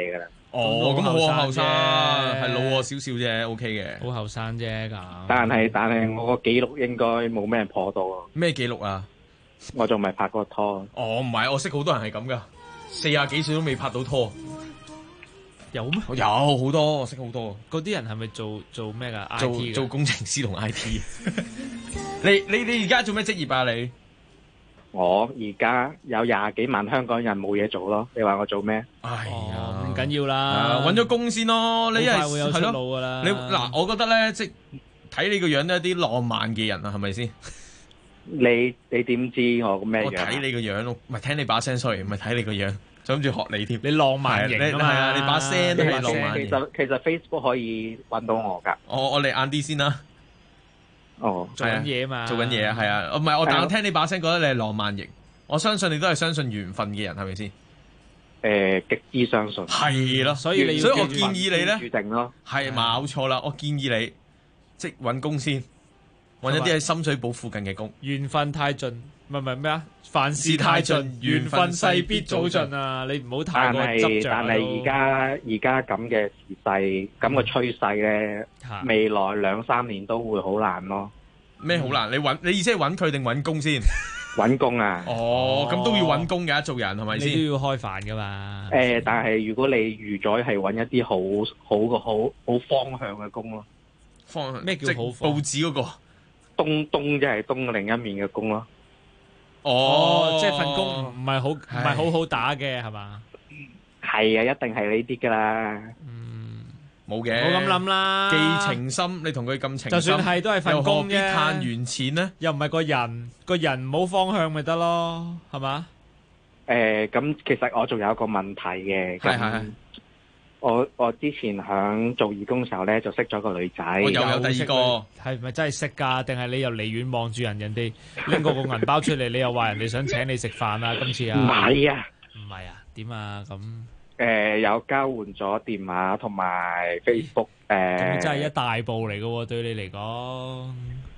哦，咁好後生，係老我少少啫 ，OK 嘅， 好後生啫咁。 但係我個記錄應該冇咩人破到啊。 咩記錄啊？ 我仲未拍過拖。 哦，唔係，我識好多人係咁噶，40幾歲都未拍到拖。 有咩？ 有好多，我識好多。 嗰啲人係咪做咩噶 ？IT 做工程師同 IT。你而家做咩職業啊？你？ 我而家有20幾萬香港人冇嘢做咯，你話我做咩？ 哎呀， 唔緊要啦， 揾咗工先咯。你好快會有出路噶啦。 你嗱，我覺得咧，即係睇你個樣都係啲浪漫嘅人啊，係咪先？ 你點知我個咩樣？ 我睇你個樣咯，唔係聽你把聲 sorry，唔係睇你個樣，就諗住學你添。 你浪漫型啊嘛， 係啊，你把聲都係浪漫型。 其實 Facebook 可以揾到我㗎。 我嚟晏啲先啦。 哦， 做緊嘢嘛， 做緊嘢啊，係啊，唔係但我聽你把聲覺得你係浪漫型，我相信你都係相信緣分嘅人，係咪先？ 極之相信。 係咯， 所以我建議你咧， 注定咯， 係冇錯啦，我建議你即揾工先，揾一啲喺深水埗附近嘅工。 緣分太盡，唔係咩啊？凡事太盡，緣分勢必早盡啊！你唔好太過執着。 但係而家咁嘅時勢，咁嘅趨勢咧，未來2-3年都會好難咯。 咩好難？你意思係揾佢定揾工先？ 揾工啊！ 哦，咁都要揾工㗎，做人係咪先？ 你都要開飯㗎嘛？ 但係如果你預咗係揾一啲好方向嘅工咯。 方向咩叫好方向？ 報紙嗰個東即係東嘅另一面嘅工咯。 哦，即係份工唔係好打嘅係嘛？ 係啊，一定係呢啲㗎啦。 冇嘅， 冇咁諗啦。 寄情深，你同佢咁情深， 就算係都係份工啫。 又何必嘆完錢呢？ 又唔係個人冇方向咪得咯，係嘛？ 咁其實我仲有一個問題嘅。係。我之前響做義工時候咧，就識咗個女仔。 我又有第二個， 係咪真係識㗎？定係你又離遠望住人哋拎個銀包出嚟，你又話人哋想請你食飯啊？今次啊？ 唔係啊， 唔係啊？點啊？咁有交換咗電話同埋 Facebook。 咁真係一大步嚟㗎喎，對你嚟講。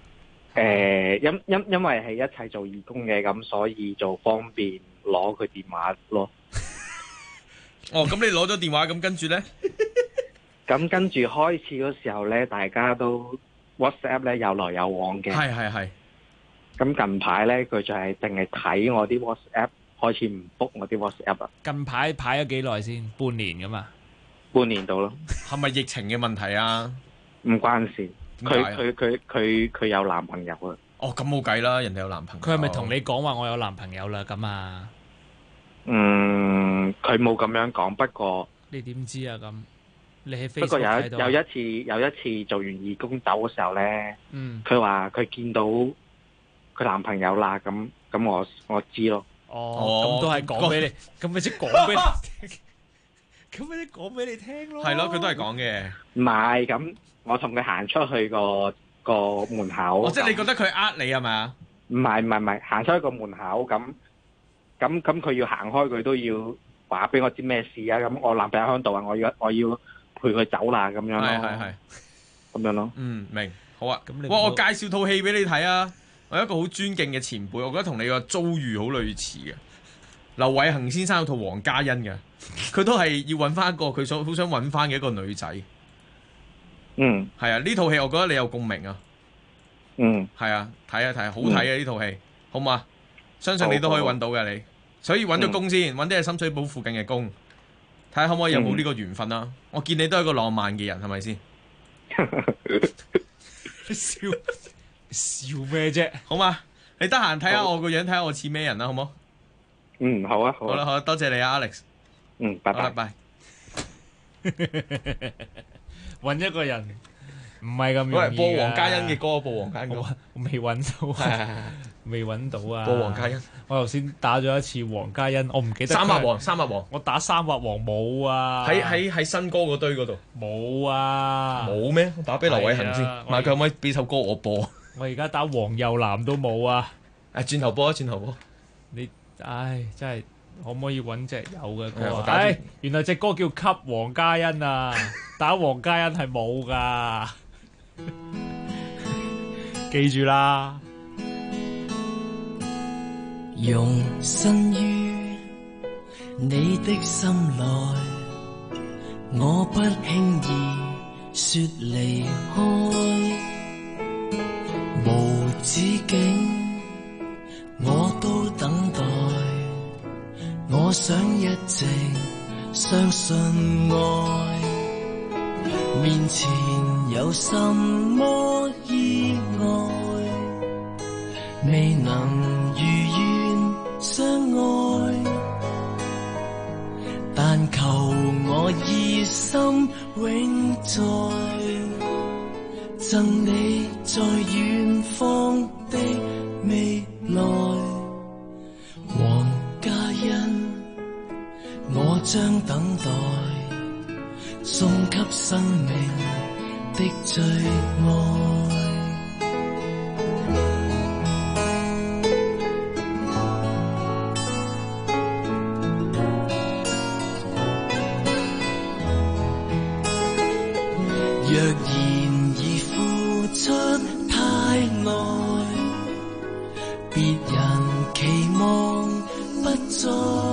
因為係一齊做義工嘅，咁所以就方便攞佢電話咯。 哦，咁你攞咗電話，咁跟住咧？ 咁跟住開始嗰時候咧，大家都 WhatsApp 咧有來有往嘅。 係。 咁近排咧，佢就係淨係睇我啲 WhatsApp，開始唔覆我啲 WhatsApp 啊。 近排排咗幾耐先？半年㗎嘛？ 半年到咯。 係咪疫情嘅問題啊？ 唔關事。佢有男朋友啊。 哦，咁冇計啦，人哋有男朋友。 佢係咪同你講話我有男朋友啦？咁啊？ 佢冇咁樣講，不過你點知啊？咁你喺 Facebook 不過睇到有一次做完義工走嘅時候咧，佢話佢見到佢男朋友啦，咁我知咯。 哦，咁都係講俾你，咁咪即係講俾你，咁咪即係講俾你聽咯。 係咯，佢都係講嘅。 唔係，咁我同佢行出去個門口。 即係你覺得佢呃你係咪啊？ 唔係，行出去個門口咁佢要行開，佢都要話俾我知咩事啊！咁我男朋友喺度啊，我要陪佢走啦，咁樣咯。 係， 咁樣咯。 明好啊。哇！我介紹套戲俾你睇啊！我有一個好尊敬嘅前輩，我覺得同你個遭遇好類似嘅。劉偉恒先生有套黃嘉欣嘅，佢都係要揾翻一個佢好想揾翻嘅一個女仔。係啊，呢套戲我覺得你有共鳴啊。係啊，睇啊，好睇啊！呢套戲好嘛？相信你都可以揾到嘅你。所以揾咗工先，揾啲喺深水埗附近嘅工，睇下可唔可以有冇呢個緣分啦。我見你都係個浪漫嘅人，係咪先？ 笑咩啫？ 好嘛，你得閒睇下我個樣，睇下我似咩人啦，好冇？ 好啊， 好啦，多謝你啊 Alex。 拜拜。 揾一個人唔係咁容易。 喂，播黃嘉欣嘅歌，播黃嘉欣歌， 我未揾到啊，未揾到啊。 播黃嘉欣， 我頭先打咗一次黃嘉欣，我唔記得。三畫王， 我打三畫王冇啊。 喺新歌嗰堆嗰度冇啊。 冇咩？我打俾劉偉恒先，問佢可唔可以俾首歌我播。 我而家打黃又南都冇啊。 轉頭播。 你真係可唔可以揾隻有嘅歌啊？原來隻歌叫《給黃嘉欣》啊，打黃嘉欣係冇噶。記住啦， 容身於你的心內， 我不輕易說離開，無止境我都等待，我想一直相信愛，面前有什麼意外，未能如願相愛，但求我熱心永在，贈你在遠方的未來。黃嘉欣，我將等待，送給生命的最愛。若然已付出太耐，別人期望不再，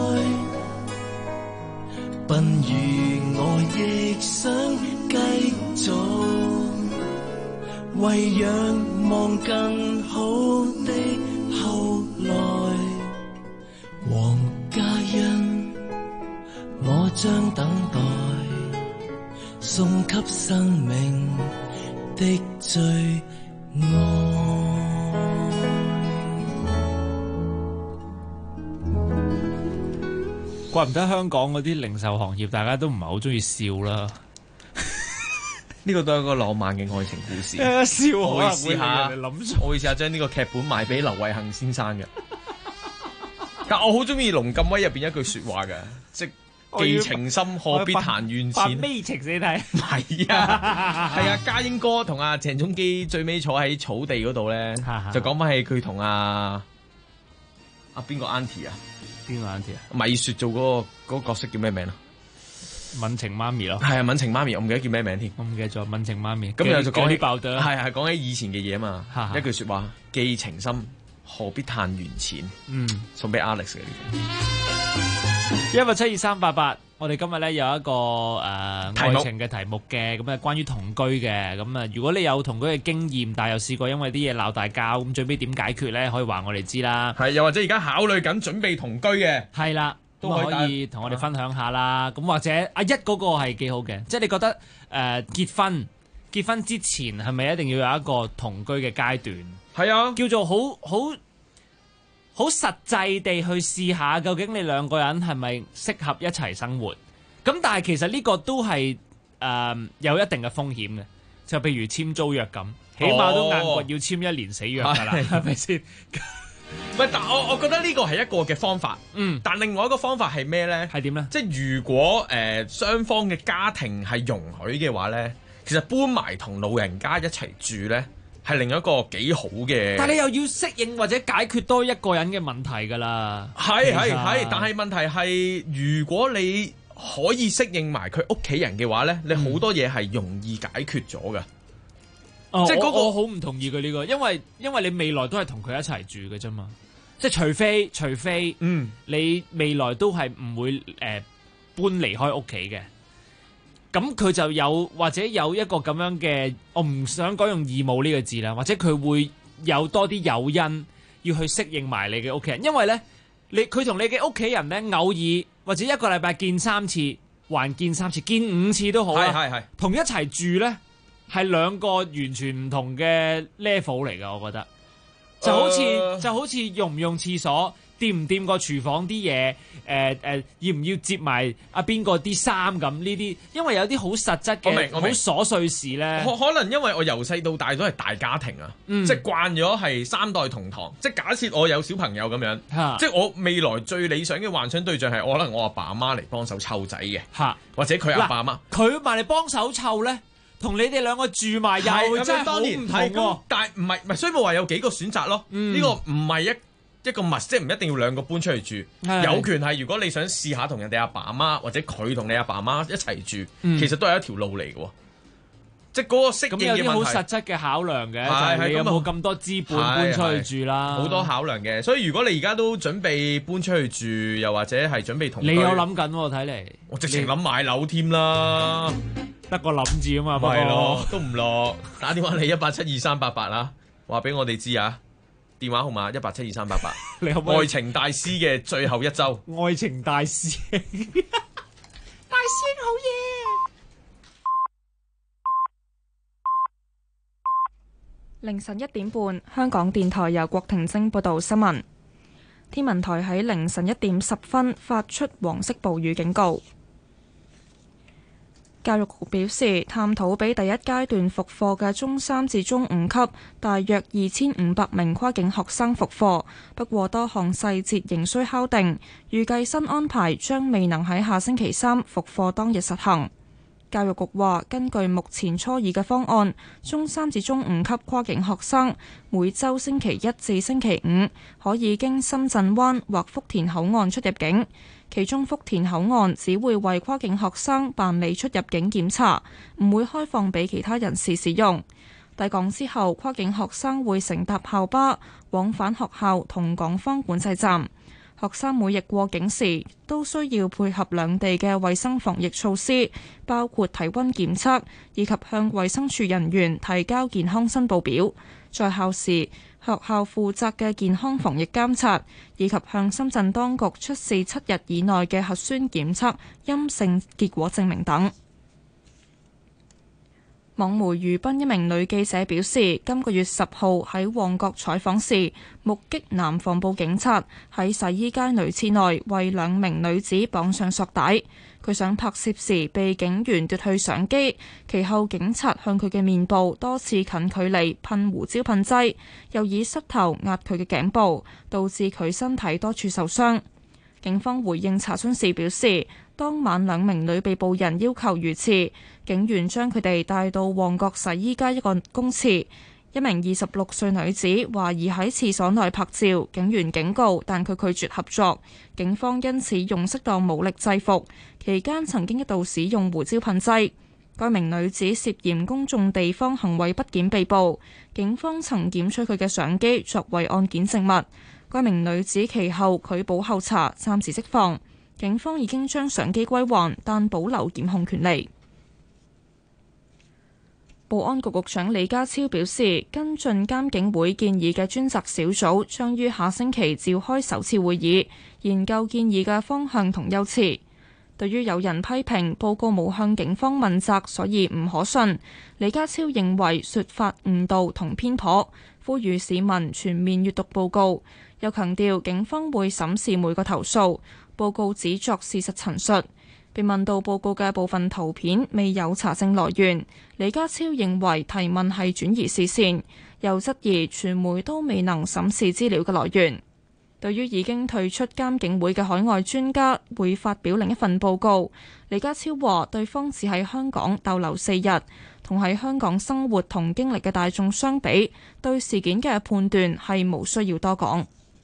笨如我亦想繼續，為仰望更好的後來。黃嘉欣，我將等待，送給生命的最愛。 怪唔得香港嗰啲零售行業大家都唔係好中意笑啦。 呢個都係一個浪漫嘅愛情故事。 笑我會試下， 我會試下將呢個劇本賣俾劉慧恒先生嘅。但我好中意龍咁威入邊一句説話嘅，即寄情深何必談怨錢？ 咩情死睇？ 係啊，係啊，家英哥同阿鄭中基最尾坐喺草地嗰度咧，就講翻起佢同阿邊個 auntie 啊？ 邊個 auntie 啊？ 米雪做嗰個角色叫咩名啊？ 敏情媽咪咯。 係啊，敏情媽咪，我唔記得叫咩名添。 我唔記得咗，敏情媽咪。 咁又就講起爆咗。 係講起以前嘅嘢嘛，一句説話，寄情深何必嘆緣淺？送俾 Alex 嘅呢個。 172-388，我哋今日咧有一個愛情嘅題目嘅，咁啊關於同居嘅，咁啊如果你有同居嘅經驗，但係又試過因為啲嘢鬧大交，咁最尾點解決咧？可以話我哋知啦。 係，又或者而家考慮緊準備同居嘅， 係啦，都可以同我哋分享下啦。咁或者阿一嗰個係幾好嘅，即係你覺得結婚之前係咪一定要有一個同居嘅階段？ 係啊， 叫做好實際地去試下，究竟你兩個人係咪適合一齊生活？咁但係其實呢個都係有一定嘅風險嘅，就譬如簽租約咁，起碼都硬骨要簽1年死約㗎啦，係咪先？ 唔係，但我覺得呢個係一個嘅方法。但另外一個方法係咩咧？ 係點咧？ 即係如果雙方嘅家庭係容許嘅話咧，其實搬埋同老人家一齊住咧，係另一個幾好嘅。 但係你又要適應或者解決多一個人嘅問題㗎啦。 係，但係問題係，如果你可以適應埋佢屋企人嘅話咧，你好多嘢係容易解決咗㗎。 即係嗰個我好唔同意佢呢個，因為你未來都係同佢一齊住嘅啫嘛。即係除非你未來都係唔會搬離開屋企嘅。咁佢就有或者有一個咁樣嘅，我唔想講用義務呢個字啦，或者佢會有多啲誘因要去適應埋你嘅屋企人，因為咧，佢同你嘅屋企人咧，偶爾或者一個禮拜見3次，還見3次，見5次都好啦。係同一齊住咧，係兩個完全唔同嘅 level 嚟㗎，我覺得就好似用唔用廁所。掂唔掂個廚房啲嘢？要唔要接埋阿邊個啲衫咁呢啲？因為有啲好實質嘅、好瑣碎事咧。 可能因為我由細到大都係大家庭啊，即係慣咗係3代同堂。即係假設我有小朋友咁樣，即係我未來最理想嘅幻想對象係可能我阿爸阿媽嚟幫手湊仔嘅，或者佢阿爸阿媽。 佢埋嚟幫手湊咧，同你哋兩個住埋又真係好唔同喎。 但係唔係，所以冇話有幾個選擇咯。呢個唔係一個 must， 即係唔一定要兩個搬出嚟住，有權係如果你想試下同人哋阿爸阿媽，或者佢同你阿爸阿媽一齊住，其實都係一條路嚟嘅。 即係嗰個適應咁有啲好嘅問題。 實質嘅考量嘅， 係就係你有係咁啊冇咁多資本搬出去住啦？ 好多考量嘅，所以如果你而家都準備搬出去住，又或者係準備同居， 你有諗緊喎？睇嚟我直情諗買樓添啦， 得個諗字啊嘛， 咪係咯，都唔落。打電話嚟1872388啦，話俾我哋知啊！電話號碼1872388。 你可唔可以愛情大師嘅最後一周， 愛情大師，大師兄好嘢！ 凌晨1點半，香港電台由郭婷晶報道新聞。天文台喺凌晨1點10分發出黃色暴雨警告。教育局表示，探討俾第一階段復課嘅中3至中5級大約2500名跨境學生復課，不過多項細節仍需敲定，預計新安排將未能喺下星期3復課當日實行。教育局話，根據目前初二嘅方案，中3至中5級跨境學生每週星期1至星期5可以經深圳灣或福田口岸出入境，其中福田口岸只會為跨境學生辦理出入境檢查，唔會開放俾其他人士使用。抵港之後，跨境學生會乘搭校巴往返學校同港方管制站。學生每日過境時都需要配合兩地嘅衛生防疫措施，包括體溫檢測以及向衛生署人員提交健康申報表。在校時，學校負責嘅健康防疫監察，以及向深圳當局出示7日以內嘅核酸檢測陰性結果證明等。網媒娛賓一名女記者表示，今個月10號喺旺角採訪時，目擊男防暴警察喺洗衣街女廁內為2名女子綁上索帶。佢想拍攝時被警員奪去相機，其後警察向佢嘅面部多次近距離噴胡椒噴劑，又以膝頭壓佢嘅頸部，導致佢身體多處受傷。警方回應查詢時表示，當晚2名女被捕人要求如廁，警員將佢哋帶到旺角洗衣街一個公廁。一名26歲女子懷疑喺廁所內拍照，警員警告，但佢拒絕合作。警方因此用適當武力制服，期間曾經一度使用胡椒噴劑。該名女子涉嫌公眾地方行為不檢被捕，警方曾檢取佢嘅相機作為案件證物。該名女子其後拒保候查，暫時釋放。警方已經將相機歸還，但保留檢控權利。保安局局長李家超表示，跟進監警會建議嘅專責小組將於下星期召開首次會議，研究建議嘅方向同優次。對於有人批評報告冇向警方問責，所以唔可信，李家超認為說法誤導同偏頗，呼籲市民全面閱讀報告。又強調警方會審視每個投訴，報告只作事實陳述。被問到報告嘅部分圖片未有查證來源，李家超認為提問係轉移視線，又質疑傳媒都未能審視資料嘅來源。對於已經退出監警會嘅海外專家會發表另一份報告，李家超話對方只喺香港逗留4日，同喺香港生活同經歷嘅大眾相比，對事件嘅判斷係無需要多講。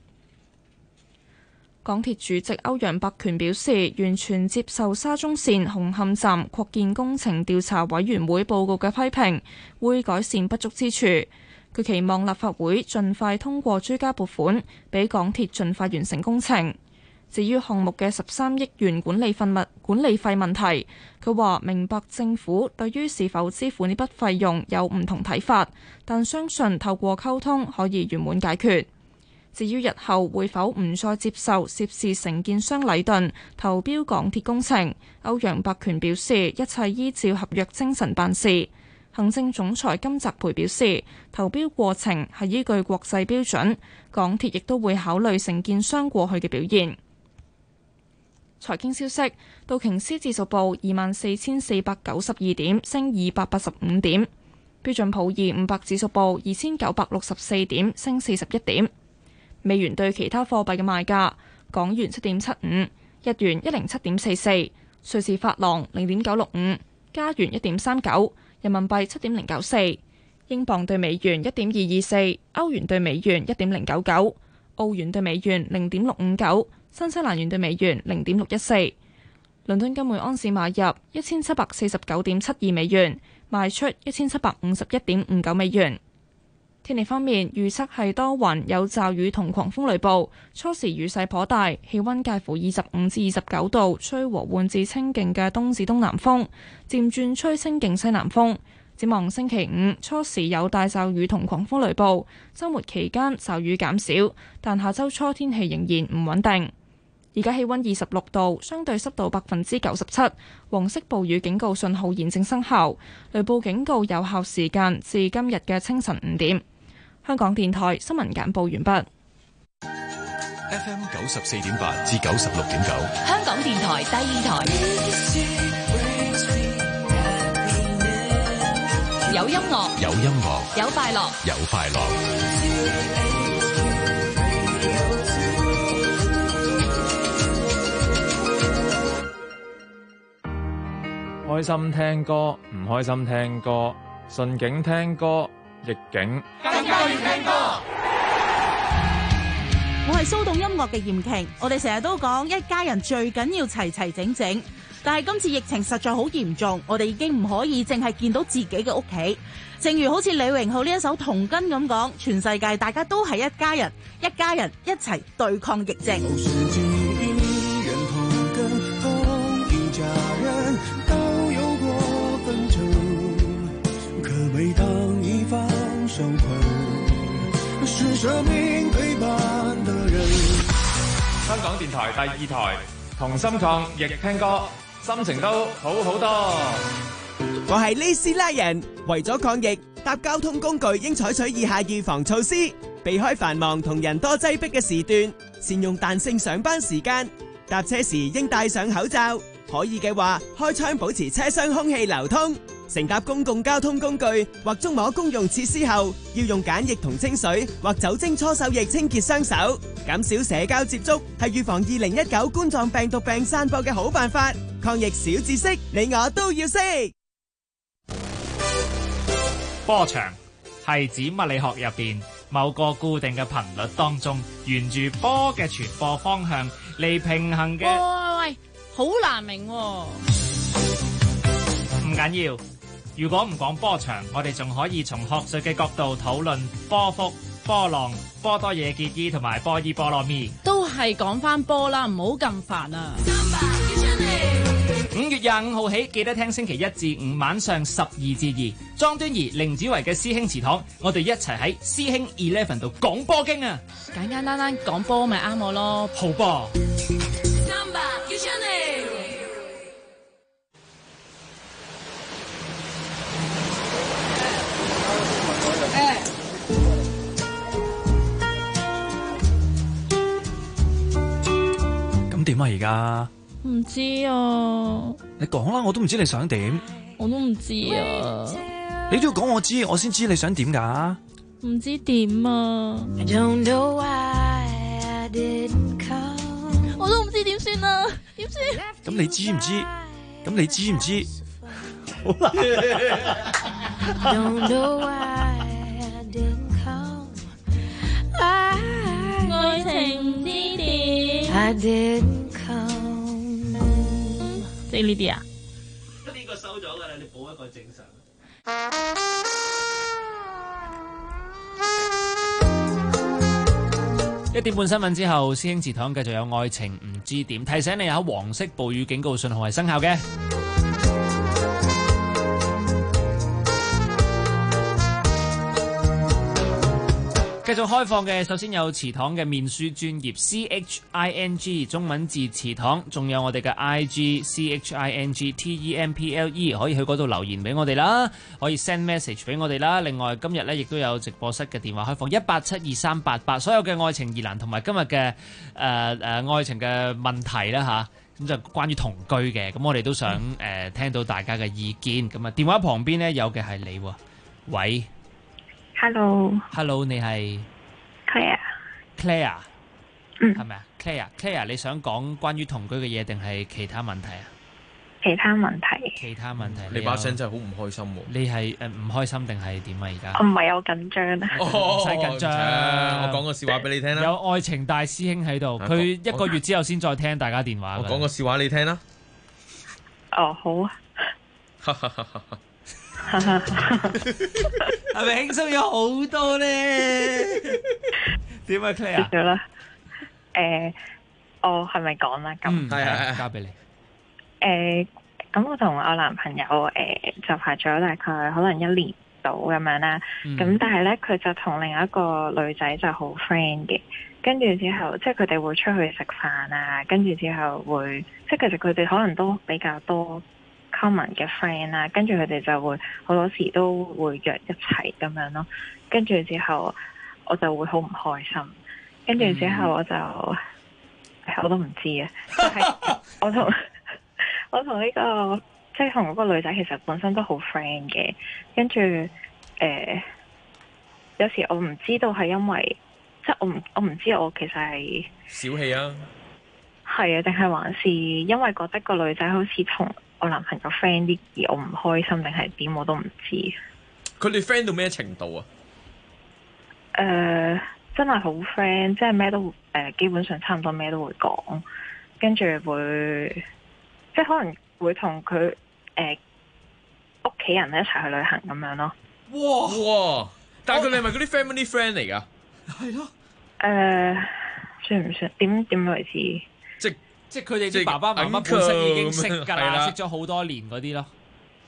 港鐵主席歐陽伯權表示，完全接受沙中線紅磡站擴建工程調查委員會報告嘅批評，會改善不足之處。佢期望立法會盡快通過追加撥款，俾港鐵盡快完成工程。至於項目嘅13億元管理費問題，佢話明白政府對於是否支付呢筆費用有唔同睇法，但相信透過溝通可以圓滿解決。至於日後會否唔再接受涉事承建商禮頓投標港鐵工程，歐陽伯權表示一切依照合約精神辦事。行政總裁金澤培表示，投標過程係依據國際標準，港鐵亦都會考慮承建商過去嘅表現。財經消息，道瓊斯指數報24,492點，升285點；標準普爾500指數報2,964點，升41點。美元對其他貨幣嘅賣價：港元7.75，日元107.44，瑞士法郎0.965，加元1.39，人民幣7.094，英鎊對美元1.224，歐元對美元1.099，澳元對美元0.659，新西蘭元對美元0.614。 倫敦金每安士買入1749.72美元，賣出1751.59美元。天氣方面，預測係多雲，有驟雨同狂風雷暴，初時雨勢頗大，氣溫介乎25至29度，吹和緩至清勁嘅東至東南風，漸轉吹清勁西南風。展望星期五，初時有大驟雨同狂風雷暴，週末期間驟雨減少，但下週初天氣仍然唔穩定。而家氣溫26度，相對濕度97%，黃色暴雨警告信號現正生效，雷暴警告有效時間至今日嘅清晨5點。香港電台新聞簡報完畢。 FM 94.8至96.9， 香港電台第二台，有音樂， 有音樂， 有快樂， 有快樂。 開心聽歌，唔開心聽歌，順境聽歌，逆境更加要聽歌。我係騷動音樂嘅嚴瓊，我哋成日都講一家人最緊要齊齊整整，但係今次疫情實在好嚴重，我哋已經唔可以淨係見到自己嘅屋企。正如好似李榮浩呢一首《童根》咁講，全世界大家都係一家人，一家人一齊對抗疫症。 每當一方受困，是生命陪伴的人。 香港電台第二台，同心抗疫聽歌，心情都好好多。 我係李斯拉人，為咗抗疫，搭交通工具應採取以下預防措施：避開繁忙同人多擠迫嘅時段，善用彈性上班時間，搭車時應戴上口罩，可以嘅話開窗保持車廂空氣流通。乘搭公共交通工具或觸摸公用設施後，要用梘液同清水或酒精搓手液清潔雙手。減少社交接觸係預防2019冠狀病毒病散播嘅好辦法。抗疫小知識，你我都要識。 波長係指物理學入邊某個固定嘅頻率當中，沿住波嘅傳播方向嚟平衡嘅。 喂，好難明喎。 唔緊要。如果唔講波長，我哋仲可以從學術嘅角度討論波幅、波浪、波多野結衣同埋波伊波羅蜜。 都係講翻波啦，唔好咁煩啊 ！5月25號起，記得聽星期1至5晚上12至2，莊端儀、凌子維嘅師兄祠堂，我哋一齊喺師兄 Eleven 度講波經啊！ 簡簡單單講波咪啱我咯， 好波！ 點啊而家？ 唔知啊。 你講啦，我都唔知你想點。 我都唔知啊。 你都要講我知，我先知你想點㗎。 唔知點啊。我都唔知點算啊，點算？ 咁你知唔知？咁你知唔知？好啦。 愛情之點。即係呢啲啊？ 呢個收咗㗎啦，你補一個正常。1點半新聞之後，師兄祠堂繼續有愛情唔知點，提醒你有黃色暴雨警告信號係生效嘅。繼續開放嘅，首先有祠堂嘅面書專頁 CHING 中文字祠堂，仲有我哋嘅 IG CHINGTEMPLE， 可以去嗰度留言俾我哋啦，可以 send message 俾我哋啦。另外今日咧亦都有直播室嘅電話開放1872388，所有嘅愛情疑難同埋今日嘅愛情嘅問題啦吓，咁就關於同居嘅，咁我哋都想聽到大家嘅意見。咁啊電話旁邊咧有嘅係你喎，喂。Hello， 你係 Claire， 係咪啊 ？Claire， 你想講關於同居嘅嘢定係其他問題啊？ 其他問題。 你把聲真係好唔開心喎！ 你係唔開心定係點啊？而家我唔係有緊張啊！ 唔使緊張， 我講個笑話俾你聽啦。 有愛情大師兄喺度，佢1個月之後先再聽大家電話。 我講個笑話你聽啦。 哦，好啊。 係咪輕鬆咗好多咧？點啊 Claire？ 咗啦。我係咪講啦？咁係交俾你。 咁我同我男朋友就拍咗大概可能1年到咁樣啦。咁但係咧，佢就同另一個女仔就好 friend 嘅。跟住之後，即係佢哋會出去食飯啊。跟住之後會，即係其實佢哋可能都比較多 common 嘅 friend 啦。跟住佢哋就會好多時都會約一齊咁樣咯。跟住之後，我就會好唔開心。跟住之後我都唔知啊。就係我同呢個即係同嗰個女仔其實本身都好 friend 嘅。跟住有時我唔知道係因為。即係我唔知我其實係小氣啊， 係啊，定係還是因為覺得個女仔好似同我男朋友 friend 啲，而我唔開心定係點我都唔知。 佢哋 friend 到咩程度啊？ 真係好 friend，即係咩都基本上差唔多咩都會講，跟住會即係可能會同佢屋企人一齊去旅行咁樣咯。 哇！但係佢哋係咪嗰啲 family friend 嚟㗎？ 係咯。 算唔算？點為止？ 即係佢哋啲爸爸媽媽本身已經識㗎啦，識咗好多年嗰啲咯。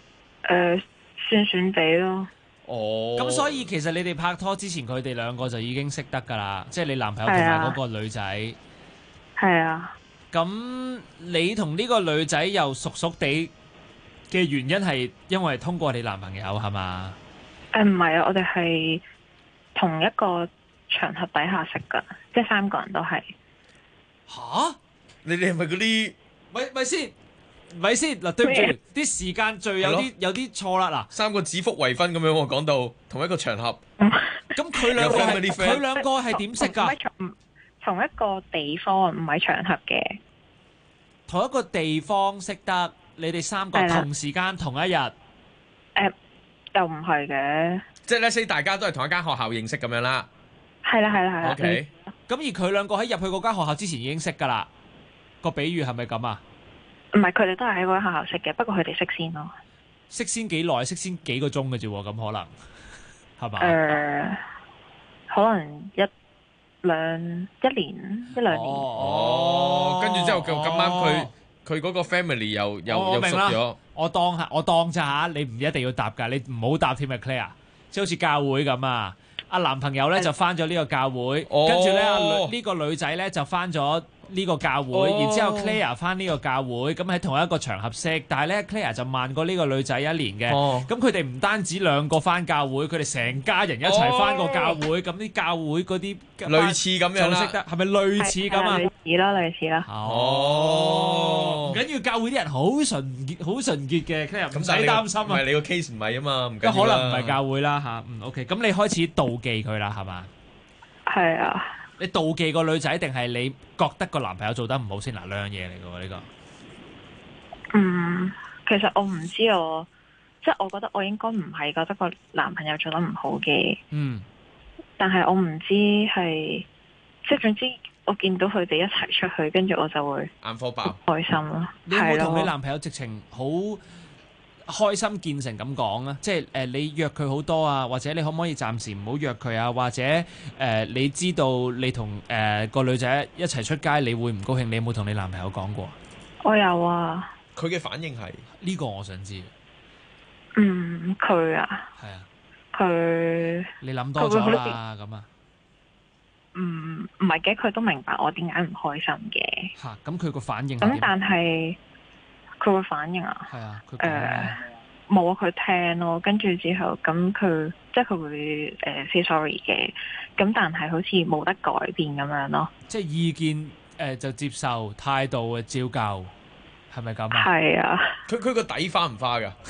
算地咯。 哦。 咁所以其實你哋拍拖之前，佢哋兩個就已經識得㗎啦，即係你男朋友同埋嗰個女仔。 係啊。 咁你同呢個女仔又熟熟地嘅原因係因為通過你男朋友係嘛？ 唔係啊，我哋係同一個場合底下識噶，即係3個人都係。 吓？你哋係咪嗰啲？ 咪先嗱，對唔住，啲時間序有啲錯啦嗱。 3個指腹為婚咁樣，我講到同一個場合。 咁佢兩個係點識㗎？ 同一個地方，唔係場合嘅。 同一個地方識得，你哋3個同時間同一日。 又唔係嘅。 即係 let's say 大家都係同一間學校認識咁樣啦。 係啦。 OK。 咁而佢兩個喺入去嗰間學校之前已經識㗎啦。個比喻係咪咁啊？ 唔係，佢哋都係喺嗰間學校識嘅，不過佢哋識先咯。 識先幾耐？識先幾個鐘嘅啫喎，咁可能係嘛？ 可能一年一兩年。 哦，跟住之後咁啱佢嗰個 family 又熟咗。 我當咋嚇，你唔一定要答㗎，你唔好答添啊 Claire， 即係好似教會咁啊。阿男朋友咧就返咗呢個教會，跟住咧呢個女仔咧就返咗呢個教會，然之後 Claire 返呢個教會，咁喺同一個場合識，但係咧 Claire 就慢過呢個女仔1年嘅，咁佢哋唔單止兩個返教會，佢哋成家人一齊返個教會，咁啲教會嗰啲類似咁樣啦， 就識得係咪類似咁啊？ 類似啦。 唔緊要，教會啲人好純潔嘅 Claire 唔使擔心啊。 唔係你個 case 唔係啊嘛，唔緊要啦。 可能唔係教會啦嚇，OK，咁你開始妒忌佢啦係嘛？ 係啊。 你妒忌個女仔定係你覺得個男朋友做得唔好先？嗱，兩樣嘢嚟嘅喎呢個。 其實我唔知即係我覺得我應該唔係覺得個男朋友做得唔好嘅。但係我唔知係，即係總之我見到佢哋一齊出去，跟住我就會眼火爆， 開心咯。 你有冇同你男朋友直情好開心見誠咁講啊？即係你約佢好多啊，或者你可唔可以暫時唔好約佢啊？或者你知道你同個女仔一齊出街，你會唔高興？你有冇同你男朋友講過？ 我有啊。 佢嘅反應係呢個我想知。 佢啊。 係啊。 佢。 你諗多咗啦，咁啊。 唔係嘅，佢都明白我點解唔開心嘅。 嚇！咁佢個反應係點？ 咁但係。佢會反應啊？ 係啊，佢冇啊，佢聽咯，跟住之後咁佢即係佢會say sorry 嘅，咁但係好似冇得改變咁樣咯。 即係意見就接受，態度照舊，係咪咁啊？ 係啊。 佢個底花唔花㗎？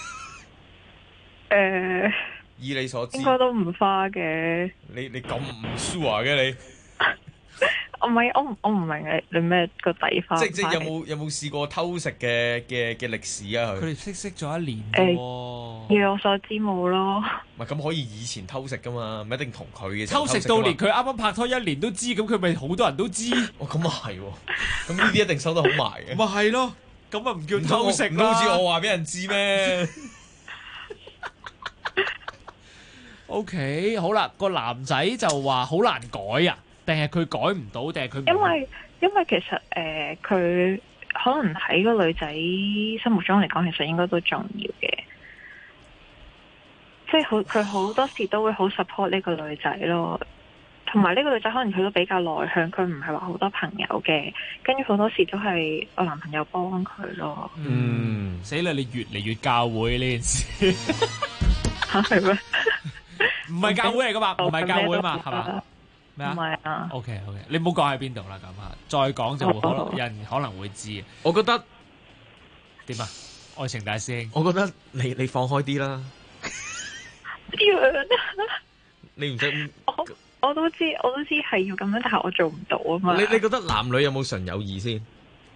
以你所知， 應該都唔花嘅。 你咁唔 sure 嘅你？ 唔係，我唔明你咩個底花。 即有冇試過偷食嘅歷史啊？ 佢哋識咗1年喎。 以我所知冇咯。 唔係咁可以以前偷食噶嘛，唔一定同佢嘅。 偷食到連佢啱啱拍拖1年都知，咁佢咪好多人都知。 咁啊係喎，咁呢啲一定收得好埋嘅。 咪係咯， 咁啊唔叫偷食唔好似我話俾人知咩 ？OK， 好啦，個男仔就話好難改啊，定係佢改唔到，定係佢因為其實佢可能喺個女仔心目中嚟講，其實應該都重要嘅，即係佢好多時都會好 support 呢個女仔咯。同埋呢個女仔可能佢都比較內向，佢唔係話好多朋友嘅，跟住好多時都係我男朋友幫佢咯。 死啦！你越嚟越教會呢件事嚇係咩？ 唔係教會嚟噶嘛？唔係教會啊嘛？係嘛？咩啊？ 唔係啊。 OK， 你唔好講喺邊度啦，咁啊，再講就會有人可能會知。 我覺得點啊？愛情大師兄， 我覺得你放開啲啦。你唔使我都知係要咁樣，但係我做唔到啊嘛。 你覺得男女有冇純友誼先？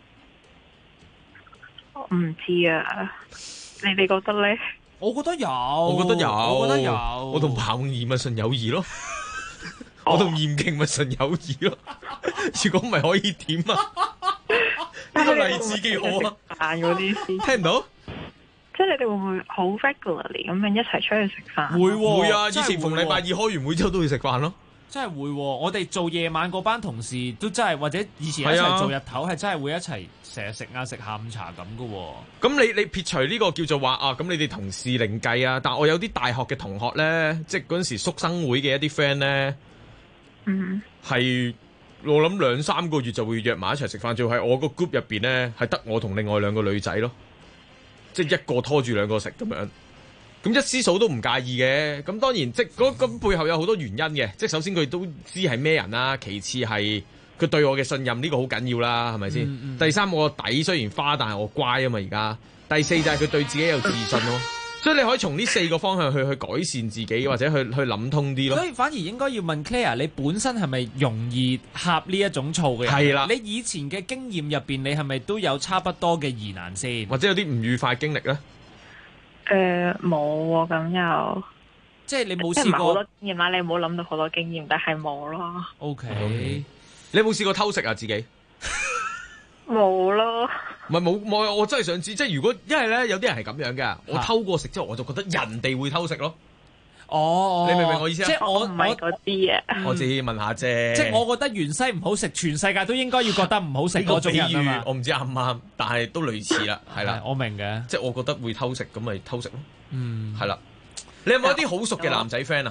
我唔知啊，你哋覺得咧？ 我覺得有， 我覺得有。我同彭儀咪純友誼咯，我同嚴勁咪純友誼咯。如果唔係可以點啊？呢個例子幾好啊！ 嗰啲聽唔到？ 即係你哋會唔會好 regularly 咁樣一齊出去食飯？ 會啊！以前逢禮拜二開完會之後都會食飯咯。 真係會喎！我哋做夜晚嗰班同事都真係，或者以前一齊做日頭係真係會一齊成日食下午茶咁噶喎。 咁你撇除呢個叫做話啊，咁你哋同事另計啊。但我有啲大學嘅同學咧，即係嗰陣時宿生會嘅一啲 friend 咧，係我諗2-3個月就會約埋一齊食飯，就係我個 group 入邊咧係得我同另外2個女仔咯，即係一個拖住2個食咁樣。咁一絲數都唔介意嘅，咁當然即係咁背後有好多原因嘅，即係首先佢都知係咩人啦，其次係佢對我嘅信任呢個好緊要啦，係咪先？第三我個底雖然花，但係我乖啊嘛而家。第四就係佢對自己有自信咯，所以你可以從呢4個方向去改善自己，或者去諗通啲咯。 所以反而應該要問 Claire， 你本身係咪容易呷呢一種醋嘅人？ 係啦， 你以前嘅經驗入邊，你係咪都有差不多嘅疑難先？ 或者有啲唔愉快經歷咧？ 冇喎，咁又即係你冇試過好多經驗啦，你冇諗到好多經驗，但係冇咯。 OK， 你有冇試過偷食啊？自己冇咯。 唔係冇，我真係想知，即係如果因為咧有啲人係咁樣嘅，我偷過食之後，我就覺得人哋會偷食咯。 哦， 你明唔明我意思啊？ 即係我唔係嗰啲啊。 我自己問下啫。 即係我覺得芫茜唔好食，全世界都應該要覺得唔好食嗰種人啊嘛。 我唔知啱唔啱，但係都類似啦，係啦。 我明嘅， 即係我覺得會偷食，咁咪偷食咯。係啦。 嗯你有冇一啲好熟嘅男仔 friend 啊？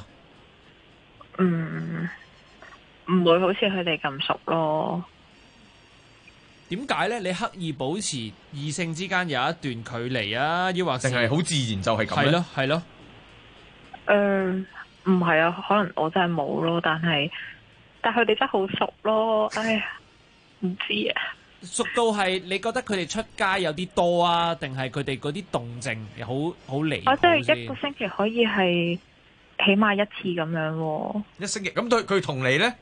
唔會好似佢哋咁熟咯。 點解咧？你刻意保持異性之間有一段距離啊？抑或定係好自然就係咁咧？ 係咯。 唔係啊，可能我真係冇咯，但係佢哋真係好熟咯。哎呀，唔知啊。 熟到係你覺得佢哋出街有啲多啊，定係佢哋嗰啲動靜好離譜先？ 我真係一個星期可以係起碼1次咁樣喎。 一星期咁佢同你咧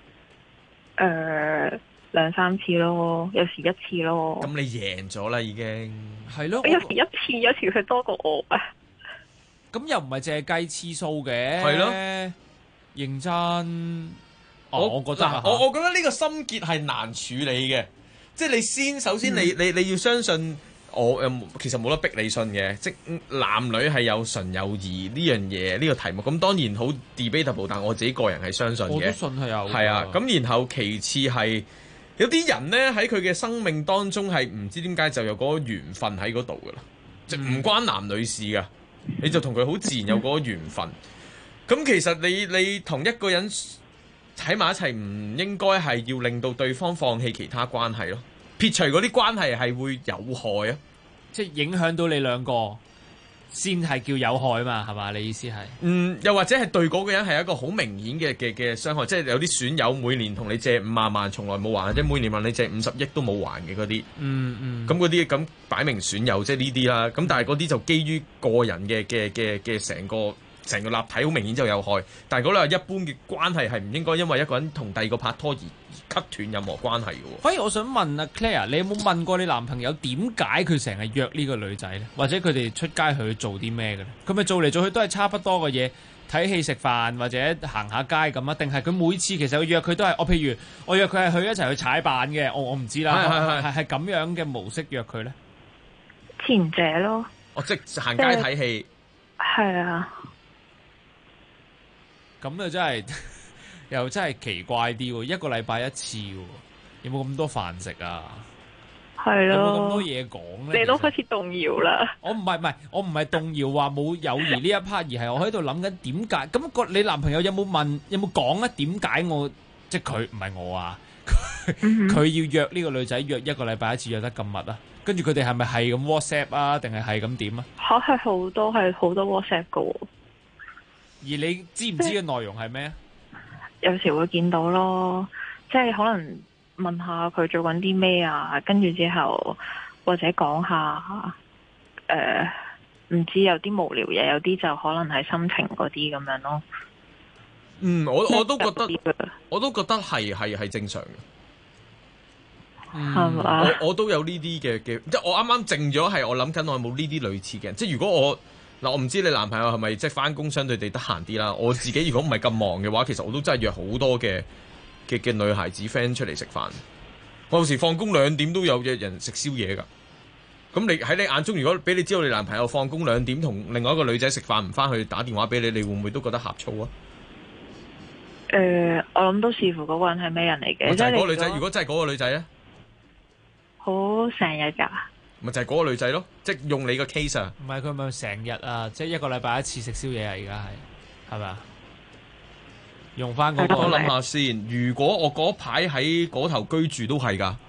？2-3次咯，有時1次咯。 咁你贏咗啦，已經係咯。 有時1次，有時佢多過我啊。 咁又唔係淨係計次數嘅， 係咯， 認真。我覺得我覺得呢個心結係難處理嘅，即係你首先你要相信我，其實冇得逼你信嘅，即男女係有純友誼呢樣嘢呢個題目，咁當然好 debatable， 但我自己個人係相信嘅。 我都信係有。 係啊，咁然後其次係有啲人呢，喺佢嘅生命當中係唔知點解就有嗰個緣分喺嗰度噶啦，即唔關男女事噶。你就同佢好自然有嗰個緣分，咁其實你同一個人喺埋一齊，唔應該係要令到對方放棄其他關係咯，撇除嗰啲關係係會有害啊， 即係影響到你兩個先係叫有害嘛，係嘛？你意思係？ 又或者係對嗰個人係一個好明顯嘅傷害，即係有啲損友每年同你借50萬，從來冇還，或者每年問你借50億都冇還嘅嗰啲，咁嗰啲咁擺明損友，即係呢啲啦。咁但係嗰啲就基於個人嘅成個立體好明顯就有害。但係嗰類一般嘅關係係唔應該因為一個人同第二個拍拖而 cut 斷任何關係嘅喎。 反而我想問阿 Claire， 你有冇問過你男朋友點解佢成日約呢個女仔咧？或者佢哋出街去做啲咩嘅咧？佢咪做嚟做去都係差不多嘅嘢，睇戲食飯或者行下街咁啊？定係佢每次其實佢約佢都係譬如我約佢係去一齊去踩板嘅，我唔知啦，係咁樣嘅模式約佢咧？ 前者咯。 哦，即係行街睇戲。 係啊。 咁啊，真係又真係奇怪啲喎，一個禮拜一次喎，有冇咁多飯食啊？ 係咯。 有冇咁多嘢講咧？ 你都開始動搖啦。 我唔係動搖話冇友誼呢一 part，而係我喺度諗緊點解咁你男朋友有冇講啊？點解我即係佢唔係我啊？佢要約呢個女仔約一個禮拜一次約得咁密啊？跟住佢哋係咪係咁 WhatsApp 啊？定係咁點啊？ 係好多 WhatsApp 噶喎。 而你知唔知嘅內容係咩？ 有時會見到咯，即係可能問下佢做緊啲咩啊，跟住之後或者講下唔知有啲無聊嘢，有啲就可能係心情嗰啲咁樣咯。 我都覺得係正常嘅。 係嘛？ 我都有呢啲嘅，即係我啱啱靜咗，係我諗緊我有冇呢啲類似嘅。即係如果我唔知你男朋友係咪即係返工相對地得閒啲啦。我自己如果唔係咁忙嘅話，其實我都真係約好多嘅女孩子 friend 出嚟食飯。我有時放工2點都有約人食宵夜㗎。咁你喺你眼中，如果俾你知道你男朋友放工2點同另外一個女仔食飯唔返去打電話俾你，你會唔會都覺得呷醋啊？ 我諗都視乎嗰個人係咩人嚟嘅。 就係嗰個女仔，如果真係嗰個女仔咧， 好成日㗎。 咪就係嗰個女仔咯，即係用你個 case 啊。 唔係佢咪成日啊，即係一個禮拜一次食宵夜啊，而家係咪啊？用翻嗰個。 我諗下先，如果我嗰排喺嗰頭居住都係㗎。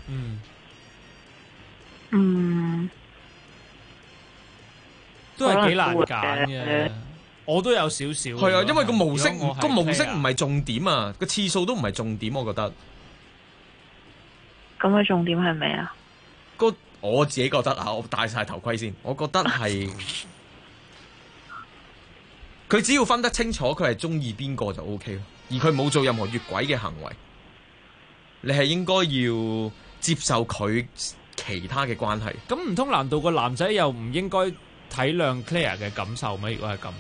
都係幾難揀嘅。我都有少少。 係啊，因為個模式唔係重點啊，個次數都唔係重點，我覺得。 咁嘅重點係咩啊？ 我自己覺得啊，我戴晒頭盔先。我覺得係佢只要分得清楚，佢係中意邊個就 OK 咯。而佢冇做任何越軌嘅行為，你係應該要接受佢其他嘅關係。 咁唔通難道個男仔又唔應該體諒 Claire 嘅感受咩？如果係咁，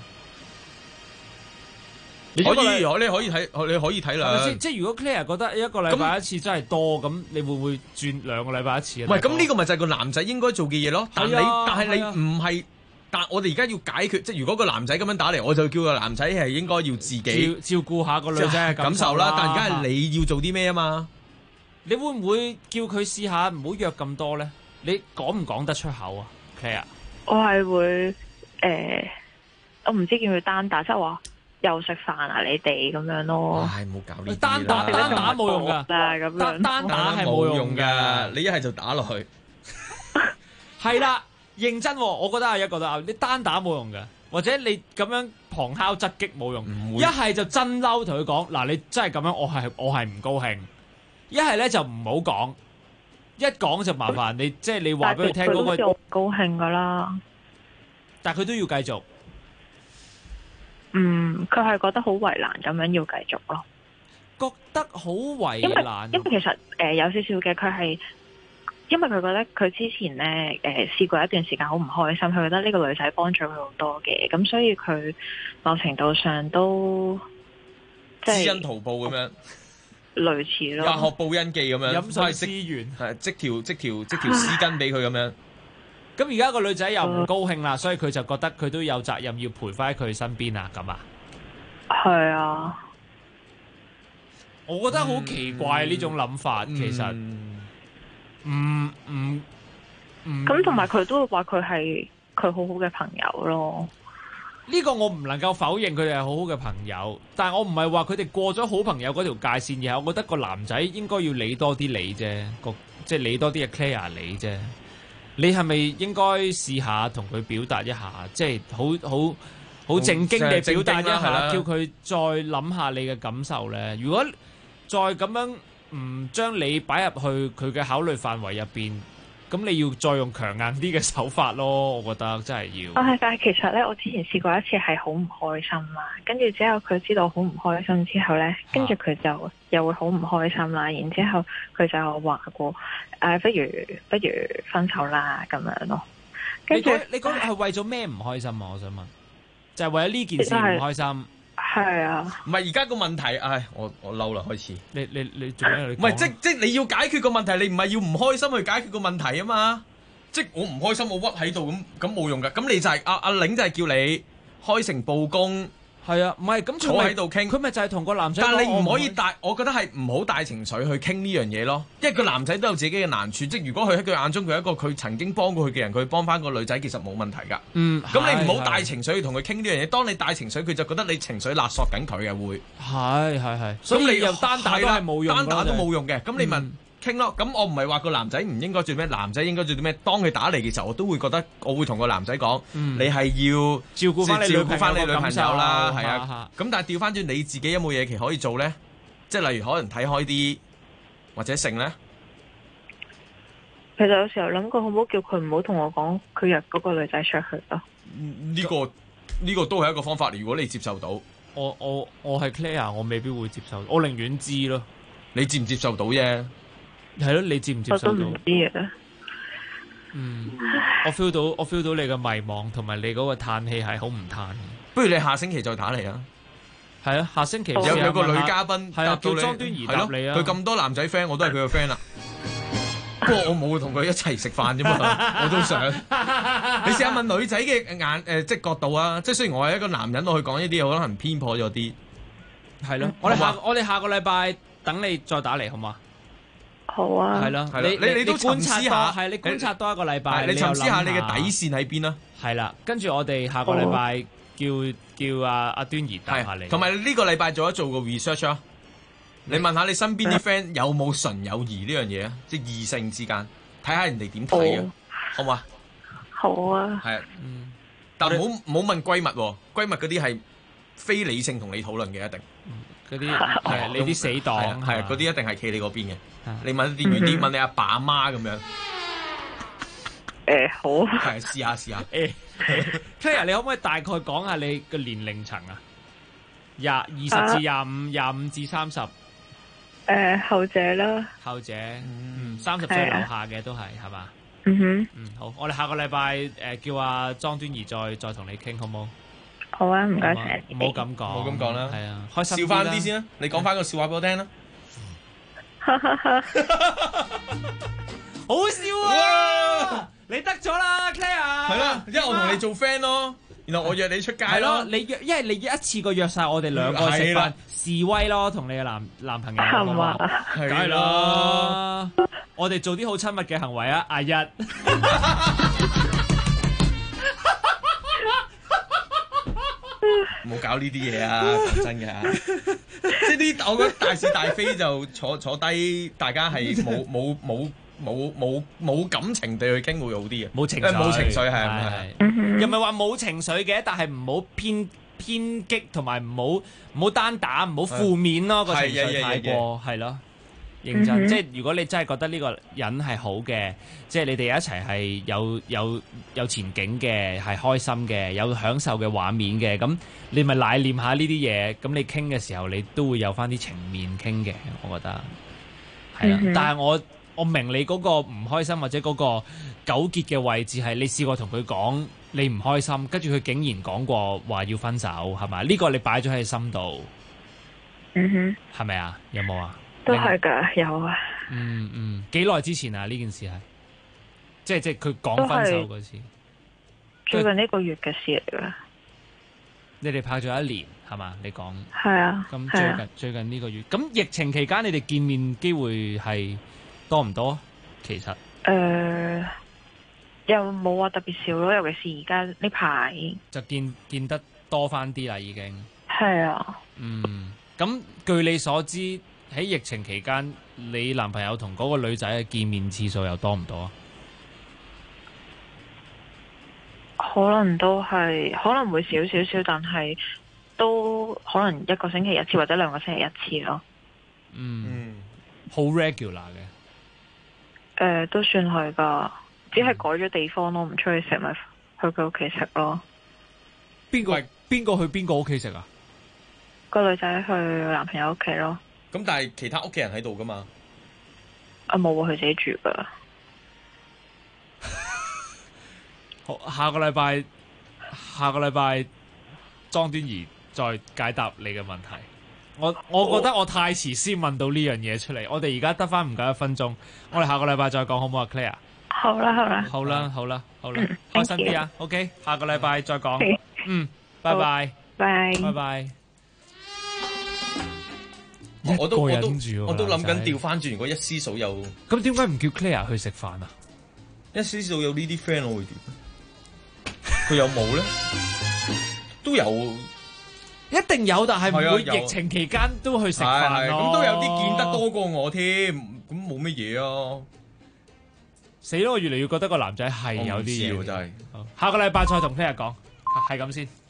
你可以睇啦。 即係如果 Claire 覺得一個禮拜一次真係多，咁你會唔會轉2個禮拜一次啊？ 唔係，咁呢個咪就係個男仔應該做嘅嘢咯。但係你唔係，但我哋而家要解決，即係如果個男仔咁樣打嚟，我就叫個男仔係應該要自己照顧下個女仔嘅感受啦。但而家係你要做啲咩啊嘛？ 你會唔會叫佢試下唔好約咁多咧？你講唔講得出口啊 ，Claire？ 我係會我唔知叫佢單打，即係話。又食飯啊！你哋咁樣咯， 唉，冇搞呢啲單打冇用噶，單打係冇用噶。 你一係就打落去， 係啦，認真，我覺得係一個都你單打冇用噶，或者你咁樣旁敲側擊冇用。一係就真嬲同佢講嗱，你真係咁樣，我係唔高興。一係咧就唔好講，一講就麻煩你，即係你話俾佢聽嗰個。 好高興噶啦， 但係佢都要繼續。 佢係覺得好為難咁樣要繼續咯， 覺得好為難。 因為其實有少少嘅，佢係因為佢覺得佢之前咧試過一段時間好唔開心，佢覺得呢個女仔幫咗佢好多嘅，咁所以佢某程度上都即係知恩圖報咁樣， 類似咯， 隔學報恩記咁樣， 飲水思源， 係織條絲巾俾佢咁樣。 咁而家個女仔又唔高興啦，所以佢就覺得佢都有責任要陪翻喺佢身邊啊，咁啊？ 係啊， 我覺得好奇怪呢種諗法，其實咁同埋佢都會話佢係佢好好嘅朋友咯。 呢個我唔能夠否認佢哋係好好嘅朋友，但係我唔係話佢哋過咗好朋友嗰條界線，而係我覺得個男仔應該要理多啲你啫，即係理多啲嘅 Claire 你啫。你係咪應該試下同佢表達一下，即係好正經地表達一下，叫佢再諗下你嘅感受咧？如果再咁樣唔將你擺入去佢嘅考慮範圍入邊，咁你要再用強硬啲嘅手法咯。我覺得真係要。 但係其實咧，我之前試過一次係好唔開心啦，跟住之後佢知道好唔開心之後咧，跟住佢就又會好唔開心啦。然之後佢就話過，不如分手啦咁樣咯。跟住你講係為咗咩唔開心啊？我想問，就係為咗呢件事唔開心。 係啊， 唔係而家個問題，唉，我嬲啦，開始。 你做咩？ 唔係即你要解決個問題，你唔係要唔開心去解決個問題啊嘛？ 即係我唔開心，我屈喺度咁冇用㗎。咁你就係阿玲就係叫你開誠佈公。 係啊，唔係咁坐喺度傾， 佢咪就係同個男仔。 但係你唔可以帶，我覺得係唔好帶情緒去傾呢樣嘢咯。因為個男仔都有自己嘅難處，即係如果佢喺佢眼中佢係一個佢曾經幫過佢嘅人，佢幫翻個女仔其實冇問題㗎。咁你唔好帶情緒去同佢傾呢樣嘢。當你帶情緒，佢就覺得你情緒勒索緊佢嘅會。 係。所以你又單打都係冇用， 單打都冇用嘅。咁你問傾咯。咁我唔係話個男仔唔應該做咩，男仔應該做啲咩。當佢打嚟嘅時候，我都會覺得我會同個男仔講，你係要照顧翻你女朋友啦，係啊。咁但係調翻轉你自己有冇嘢其實可以做咧？即係例如可能睇開啲或者性咧。 其實有時候諗過，好唔好叫佢唔好同我講佢約嗰個女仔出去咯。 呢個都係一個方法。如果你接受到， 我係 Claire， 我未必會接受，我寧願知咯。 你接唔接受到啫？ 係咯，你接唔接受到？ 我都唔知啊。 我 feel 到你嘅迷茫同埋你嗰個嘆氣係好唔嘆。 不如你下星期再打嚟啊！ 係啊，下星期有個女嘉賓， 係啊，叫莊端儀答你啊！ 佢咁多男仔 friend， 我都係佢個 friend 啦。不過我冇同佢一齊食飯啫嘛，我都想。你試下問女仔嘅眼即係角度啊！即係雖然我係一個男人，我去講呢啲可能偏頗咗啲。 係咯，我哋下個禮拜等你再打嚟好嘛？ 好啊， 係咯，你都觀察下，係你觀察多一個禮拜， 你尋思下你嘅底線喺邊啦。 係啦，跟住我哋下個禮拜叫阿端儀答下你。 同埋呢個禮拜做個 research 啊，你問下你身邊啲 friend 有冇純友誼呢樣嘢啊？即係異性之間，睇下人哋點睇啊，好嘛？ 好啊。 係啊，但係唔好問閨蜜喎，閨蜜嗰啲係非理性同你討論嘅一定。 嗰啲係你啲死黨， 係嗰啲一定係企你嗰邊嘅。你問啲遠啲，問你阿爸阿媽咁樣。 好。 係試下。 Claire， 你可唔可以大概講下你嘅年齡層啊？20至25、25至30。 後者啦。 後者，30歲樓下嘅都係嘛？好，我哋下個禮拜叫阿莊端儀再同你傾，好冇？ 好啊，唔該晒。 唔好咁講啦， 係啊，開心笑翻啲先啦。你講翻個笑話俾我聽啦。 好笑啊！你得咗啦 Claire。 係啦，因為我同你做 friend 咯，然後我約你出街咯。 你約，因為你一次過約晒我哋兩個食飯示威咯，同你嘅男朋友係嘛？ 梗係啦，我哋做啲好親密嘅行為啊！阿一。 冇搞呢啲嘢啊！講真嘅，即係啲我覺得大是大非就坐低，大家係冇感情地去傾會好啲嘅， 冇情緒係咪？又唔係話冇情緒嘅，但係唔好偏激，同埋唔好單打，唔好負面咯，個情緒太過係咯。認真，即係如果你真係覺得呢個人係好嘅，即係你哋一齊係有前景嘅，係開心嘅，有享受嘅畫面嘅，咁你咪乃念下呢啲嘢，咁你傾嘅時候你都會有翻啲情面傾嘅，我覺得係啦。但係我明你嗰個唔開心或者嗰個糾結嘅位置係你試過同佢講你唔開心，跟住佢竟然講過話要分手，係咪？呢個你擺咗喺心度，係咪啊？有冇啊？ 都係噶，有啊。 幾耐之前啊？呢件事係，即係佢講分手嗰次， 最近呢個月嘅事嚟噶。 你哋拍咗1年係嘛？你講係啊。 咁最近呢個月，咁疫情期間你哋見面機會係多唔多？其實又冇話特別少咯，尤其是而家呢排就見得多翻啲啦，已經係啊。 咁據你所知，喺疫情期間，你男朋友同嗰個女仔嘅見面次數又多唔多啊？ 可能都係，可能會少少，但係都可能1個星期1次或者2個星期1次咯。 好 regular 嘅。 都算係噶，只係改咗地方咯，唔出去食咪去佢屋企食咯。 邊個去邊個屋企食啊？ 個女仔去男朋友屋企咯。 咁但係其他屋企人喺度噶嘛？ 冇啊，佢自己住噶。 好，下個禮拜莊端儀再解答你嘅問題。我覺得我太遲先問到呢樣嘢出嚟，我哋而家得翻唔夠1分鐘，我哋下個禮拜再講好唔好啊 Claire？ 好啦，好啦， 好啦，好啦，好啦，開心啲啊 ！OK， 下個禮拜再講。拜拜， 拜拜拜。 我都諗緊男仔調翻轉，如果一絲數有咁，點解唔叫 Claire 去食飯啊？ 一絲數有呢啲 friend，我會點？佢有冇咧？都有， 一定有，但係唔會係啊疫情期間都去食飯咯。 咁都有啲見得多過我添，咁冇乜嘢啊！ 死咯！我越嚟越覺得個男仔係有啲嘢喎，真係。 下個禮拜再同 Claire 講，係咁先。